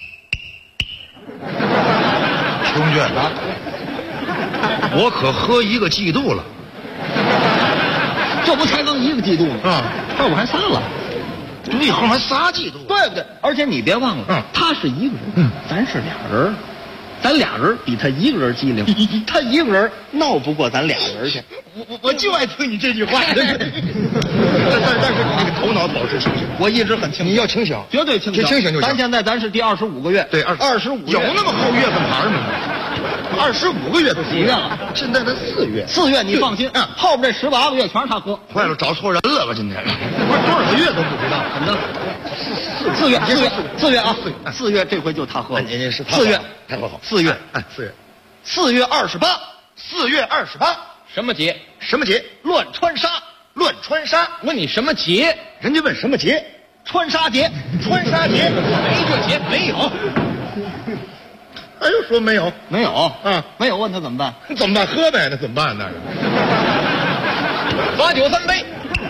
Speaker 11: 兄弟啊，我可喝1个季度了。
Speaker 19: 这不才刚1个季度吗？这我还3了。
Speaker 11: 对，后面还仨季度，
Speaker 19: 对不对？而且你别忘了，他是一个人，咱是俩人，咱俩人比他一个人机灵，他一个人闹不过咱俩人去。
Speaker 11: 我就爱听你这句话。但是你这个头脑保持清醒，
Speaker 19: 我一直很清醒。
Speaker 11: 你要清醒，
Speaker 19: 绝对清醒，
Speaker 11: 清醒就行。
Speaker 19: 咱是第25个月，
Speaker 11: 对
Speaker 19: ，25
Speaker 11: 有那么后月份牌吗？25个月都
Speaker 19: 几月了？
Speaker 11: 现在才4月。
Speaker 19: 4月你放心，后边这18个月全是他喝。
Speaker 11: 坏了，找错人了吧？今天不是多少个月都不知道，
Speaker 19: 怎么着？4月啊，4月这回就他喝了。
Speaker 11: 您是
Speaker 19: 4月，
Speaker 11: 太好
Speaker 19: ，4月，4月
Speaker 11: 28，4月28，
Speaker 17: 什么节？
Speaker 11: 什么节？
Speaker 19: 乱穿纱。
Speaker 17: 问你什么节？
Speaker 11: 人家问什么节？
Speaker 19: 穿纱节。
Speaker 17: 没这节，没有。
Speaker 11: 哎呦，说没有，
Speaker 19: 没有，没有，问他怎么办？
Speaker 11: 怎么办？喝呗，那怎么办？那是
Speaker 17: 罚酒3杯。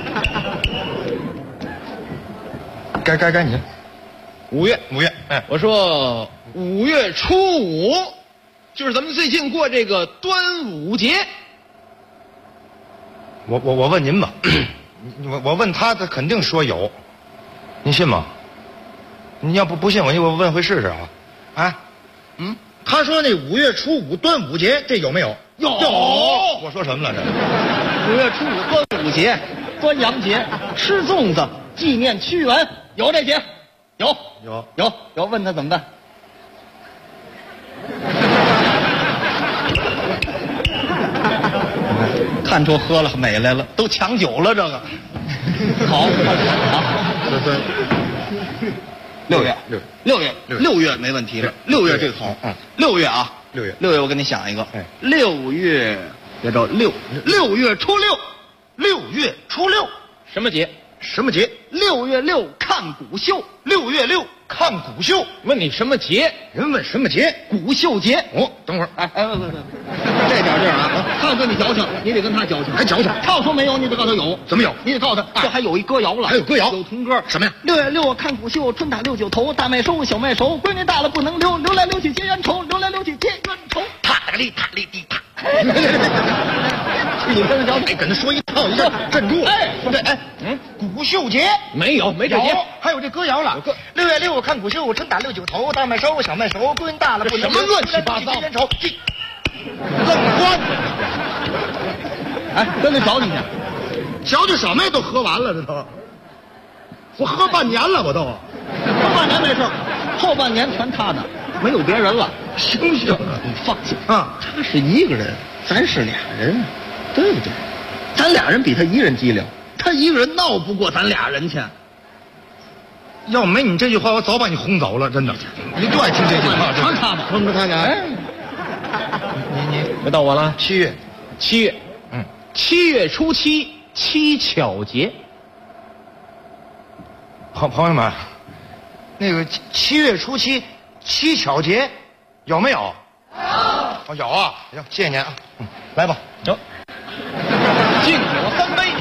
Speaker 11: 该你。
Speaker 17: 5月，我说5月初5，就是咱们最近过这个端午节。
Speaker 11: 我问您吧，我问他肯定说有，您信吗？你要不信我问回试试啊？他说那5月初5端午节这有没有？
Speaker 19: 有。
Speaker 11: 我说什么了这
Speaker 19: ？5月初5端午节、端阳节，吃粽子纪念屈原，有这节？有，问他怎么办？看出喝了美来了，都抢酒了这个。好啊，6月没问题了。6月这个好，6月啊，6月我给你想一个，6月别着6月初6，
Speaker 17: 什么节？
Speaker 11: 什么节
Speaker 19: ？6月6看骨秀。
Speaker 11: 6月6看骨秀。
Speaker 17: 问你什么节？
Speaker 11: 人问什么节？
Speaker 19: 骨秀节。
Speaker 11: 哦，等会儿，
Speaker 19: 不，这点地儿啊，他跟你矫情，你得跟他矫情，
Speaker 11: 还矫情。
Speaker 19: 他要说没有，你得告诉他有。
Speaker 11: 怎么有？
Speaker 19: 你得告诉他，这还有一歌谣了。
Speaker 11: 还有歌谣？
Speaker 19: 有童歌。
Speaker 11: 什么呀
Speaker 19: ？6月6看骨秀，春打6九头，大麦收，小麦熟，闺女大了不能留，留来留去结冤仇，留来留去结冤仇。
Speaker 11: 踏了个哩，踏哩滴踏。
Speaker 19: 你跟他矫情，
Speaker 11: 跟他说一套一下，镇住了。对，骨秀节
Speaker 17: 没这节，
Speaker 11: 还有这歌谣了。6月6看骨秀，春打6九头，大麦收，小麦熟，闺女大了不能
Speaker 17: 什么乱七八糟
Speaker 11: 结冤仇。愣关。
Speaker 19: 跟他矫情去，
Speaker 11: 矫情什么呀？都喝完了，这都。我喝半年了，我都。
Speaker 19: 喝半年没事，后半年全他的，没有别人了。
Speaker 11: 行不行？
Speaker 19: 你放心
Speaker 11: 啊，
Speaker 19: 他是一个人，咱是俩人，对不对？咱俩人比他一人机灵，他一个人闹不过咱俩人去。
Speaker 11: 要没你这句话，我早把你轰走了，真的。你就爱听这句话，
Speaker 19: 全他吧，
Speaker 11: 轰着他呢。
Speaker 17: 该到我了。
Speaker 11: 7月
Speaker 17: ，7月初7七巧节。
Speaker 11: 好，朋友们，那个7月初7七巧节有没有？有。有啊，行，谢谢您啊。来吧，走。
Speaker 17: 敬酒3杯。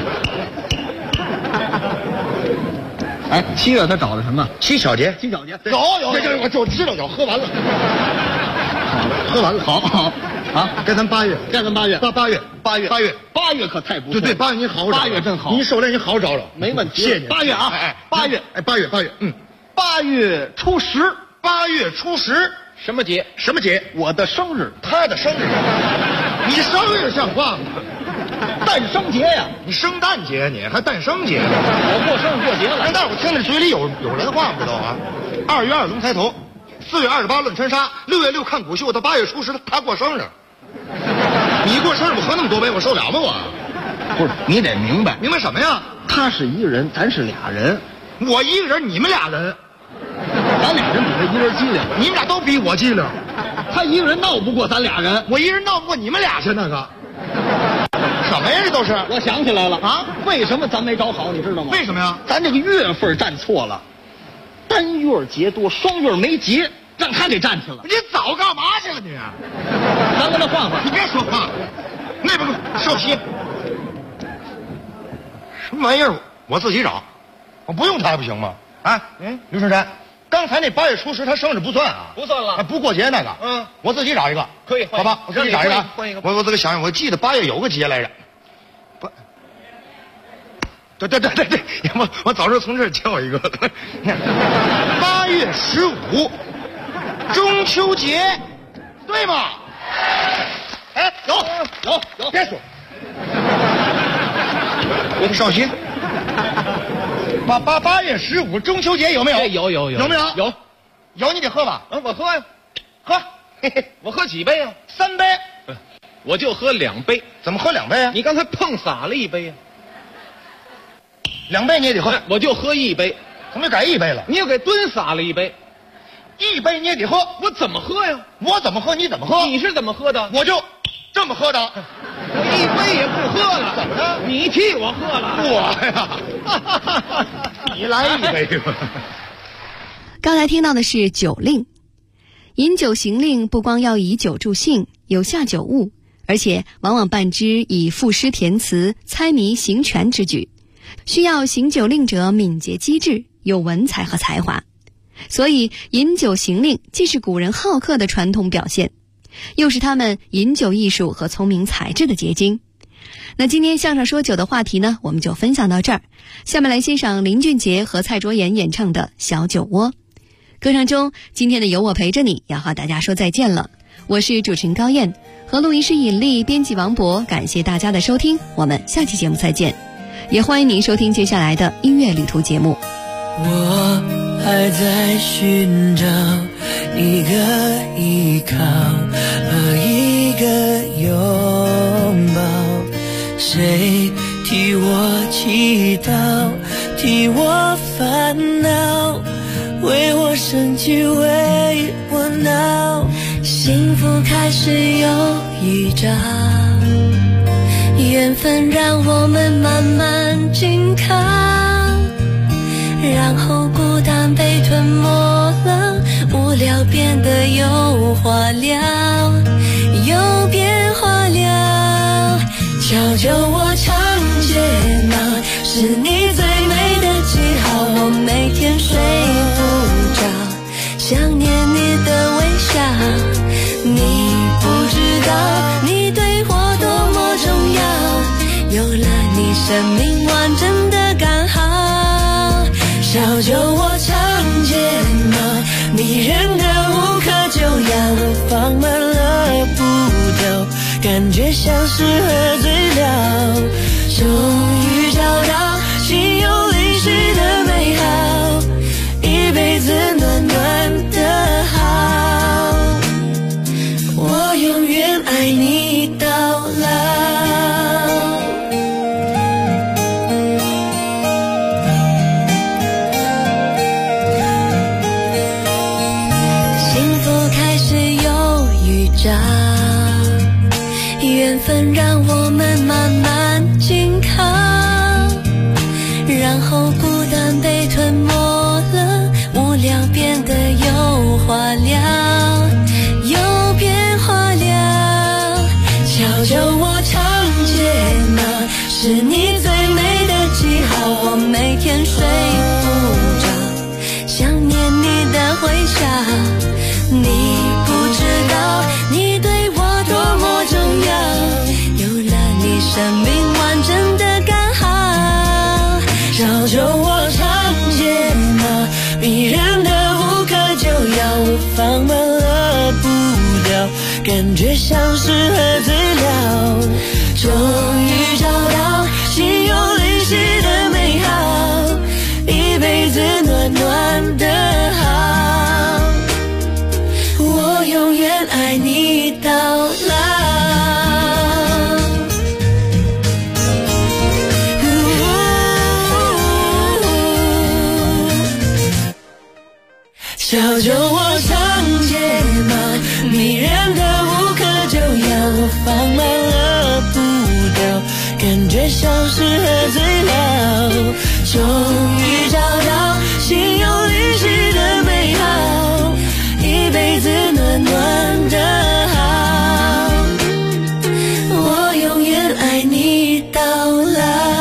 Speaker 19: 7月他找的什么？
Speaker 11: 七巧节。
Speaker 19: 七巧节
Speaker 11: 有，我就知道有，喝完了。喝完了，
Speaker 19: 好啊！
Speaker 11: 该咱8月，8月
Speaker 19: 可太不错。
Speaker 11: 对，8月您好找，
Speaker 19: 8月真好，
Speaker 11: 您受累您好找，
Speaker 19: 没问题。
Speaker 11: 谢谢您。
Speaker 19: 8月啊，8月
Speaker 11: ，8月
Speaker 19: ，8月初10，8
Speaker 11: 月初10，
Speaker 17: 什么节？
Speaker 19: 我的生日，
Speaker 11: 他的生日，你生日像话吗？
Speaker 19: 诞生节呀！
Speaker 11: 你圣诞节你还诞生节？
Speaker 19: 我过生日过节了。
Speaker 11: 但是我听着嘴里有人话不都啊？2月2龙抬头，4月28论穿沙，6月6看骨秀，到8月初10他过生日。你过生日我喝那么多杯，我受了吗我？
Speaker 19: 不是，你得明白
Speaker 11: 什么呀？
Speaker 19: 他是一个人，咱是俩人。
Speaker 11: 我一个人，你们俩人。
Speaker 19: 咱俩人比他一人机灵，
Speaker 11: 你们俩都比我机灵。
Speaker 19: 他一个人闹不过咱俩人，
Speaker 11: 我一人闹不过你们俩去那个。什么呀？这都是。
Speaker 19: 我想起来了啊！为什么咱没找好？你知道吗？
Speaker 11: 为什么呀？
Speaker 19: 咱这个月份站错了，单月节多，双月没节，让他给占去了。
Speaker 11: 你早干嘛去了你？
Speaker 19: 咱跟他换换。
Speaker 11: 你别说话，那边寿喜。什么玩意儿？我自己找，我不用他还不行吗？啊，刘春山，刚才那8月初10他生日不算啊？
Speaker 17: 不算了，
Speaker 11: 不过节那个。我自己找一个。
Speaker 17: 可以，
Speaker 11: 好吧，我自己找一个。
Speaker 17: 换一个。
Speaker 11: 我自己想想，我记得8月有个节来着。对，我早上从这儿叫一个。8月15，中秋节，对吗？有，别说。少熙，8月15中秋节有没有？
Speaker 17: 有没有？
Speaker 11: 有，你得喝吧？
Speaker 17: 我喝呀，
Speaker 11: 喝。
Speaker 17: 我喝几杯啊
Speaker 11: ？3杯。
Speaker 17: 我就喝2杯。
Speaker 11: 怎么喝2杯啊？
Speaker 17: 你刚才碰洒了1杯啊。
Speaker 11: 2杯你也得喝。
Speaker 17: 我就喝1杯。
Speaker 11: 怎么改1杯了？
Speaker 17: 你又给蹲洒了1杯。
Speaker 11: 1杯你也得喝。
Speaker 17: 我怎么喝呀？
Speaker 11: 我怎么喝你怎么喝？
Speaker 17: 你是怎么喝的？
Speaker 11: 我就这么喝的。
Speaker 17: 我1杯也不喝了。
Speaker 11: 怎么了？
Speaker 17: 你替我喝了。
Speaker 11: 我呀，你来1杯吧。
Speaker 12: 刚才听到的是酒令。饮酒行令不光要以酒助兴，有下酒物，而且往往伴之以赋诗填词、猜谜行权之举，需要行酒令者敏捷机智，有文采和才华。所以饮酒行令既是古人好客的传统表现，又是他们饮酒艺术和聪明才智的结晶。那今天相声说酒的话题呢，我们就分享到这儿。下面来欣赏林俊杰和蔡卓妍演唱的《小酒窝》。歌声中，今天的有我陪着你要和大家说再见了。我是主持人高燕，和录音师尹丽，编辑王博，感谢大家的收听，我们下期节目再见。也欢迎您收听接下来的音乐旅途节目。
Speaker 3: 我还在寻找一个依靠和一个拥抱，谁替我祈祷，替我烦恼，为我生气，为我闹，
Speaker 9: 幸福开始有预兆，缘分让我们慢慢紧靠。 然后孤单被吞没了，无聊变得有话聊，有变化了。悄悄我长睫毛，是你最美的记号，我每天睡不着，想念你的微笑。你不知道你对我多么重要，有了你生命完整的刚好。小酒窝长睫毛，迷人的无可救药，放慢了步调，感觉像是喝醉了。终于找到心有灵犀的美好，一辈子暖暖的好，我永远爱你到老。缘分让我们慢慢紧靠，然后孤单被吞没了，无聊变得有话聊，有变化了。悄悄我长睫毛，是你最美的记号，我每天睡不着，想念你的微笑。你不知道你对我多么重要，有了你生命完整的刚好。小酒窝长睫毛，迷人的无可救药，我放慢了步调，感觉像是喝醉了。终于找到心有灵犀的美好，一辈子暖暖的好，我永远爱你到老。小酒窝长睫毛，迷人的无可救药，我放慢了步调，感觉像是喝醉了。终于找到心有灵犀的美好，一辈子暖暖的好，我永远爱你到老。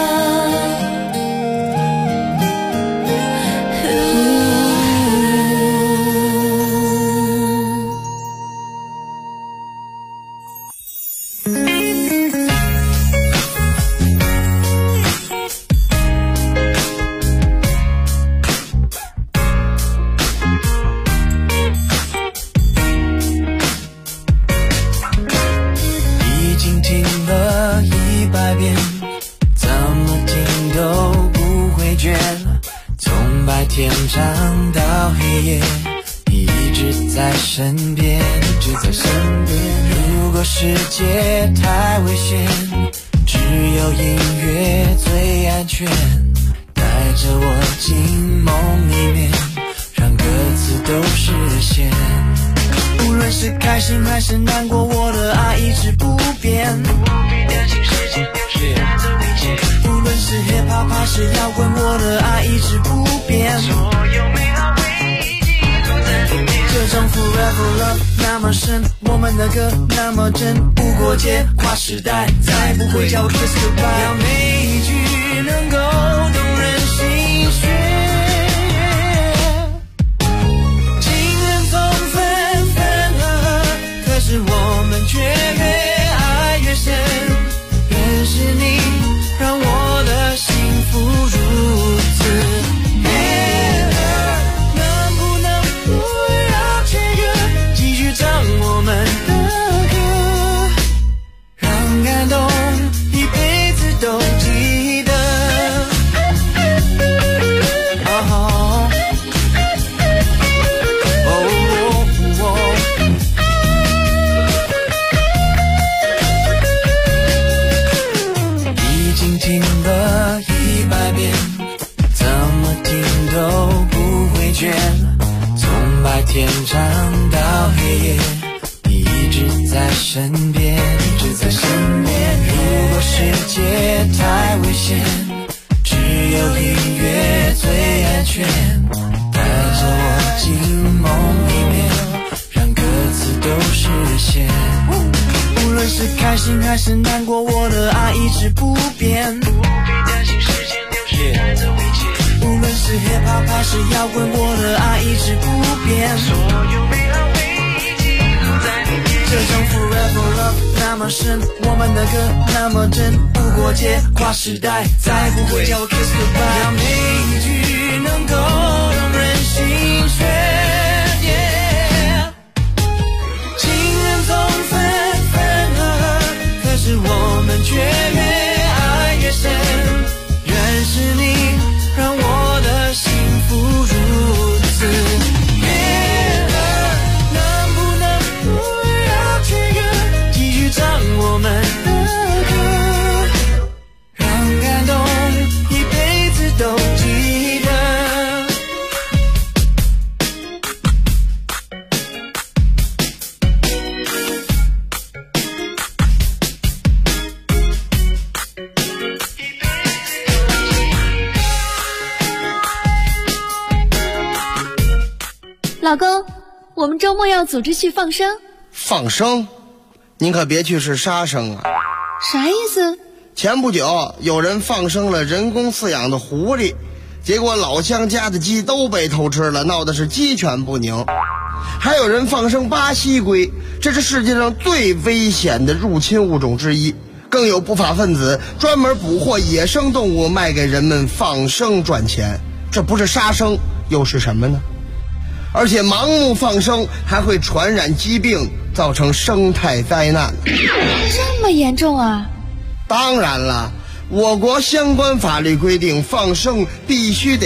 Speaker 8: 天长到黑夜，你一直在身边，一直在身边。如果世界太危险，只有音乐最安全，带着我进梦里面，让歌词都实现。无论是开心还是难过，我的爱一直不变，不必担心时间流逝带走一切。无论是 hip hop 还是摇滚，我的爱一直不变，所有美好回忆记录在里面。这种 forever love 那么深，我们的歌那么真，无国界跨时代，再不会叫我 kiss goodbye。要每一句能够动人心弦，情人总分分合合，可是我们却越爱越深。认识你让我的幸福如此美好，能不能不要切割，继续唱我们的歌，让感动一辈子都记得。已经听了100遍，怎么听都不会倦，从白天长到黑夜，你一直在身边，一直在身边。如果世界太危险，只有音乐最
Speaker 6: 哪怕是摇滚，我的爱一直不变。所有美好回忆记录在你面前。这种 Forever Love 那么深，我们的歌那么真，不过界跨时代，再不会叫我 kiss goodbye。让每一句能够动人心弦。情人总分合，可是我们却越爱越深。愿是你让我的幸福如此悦耳，能不能不要切割，继续唱我们的歌，让感动一辈子都记得。
Speaker 12: 老公，我们周末要组织去放生。
Speaker 20: 放生？您可别去是杀生啊！
Speaker 12: 啥意思？
Speaker 20: 前不久有人放生了人工饲养的狐狸，结果老乡家的鸡都被偷吃了，闹的是鸡犬不宁。还有人放生巴西龟，这是世界上最危险的入侵物种之一。更有不法分子专门捕获野生动物卖给人们放生赚钱，这不是杀生又是什么呢？而且盲目放生还会传染疾病，造成生态灾难。
Speaker 12: 这么严重啊？
Speaker 20: 当然了，我国相关法律规定，放生必须得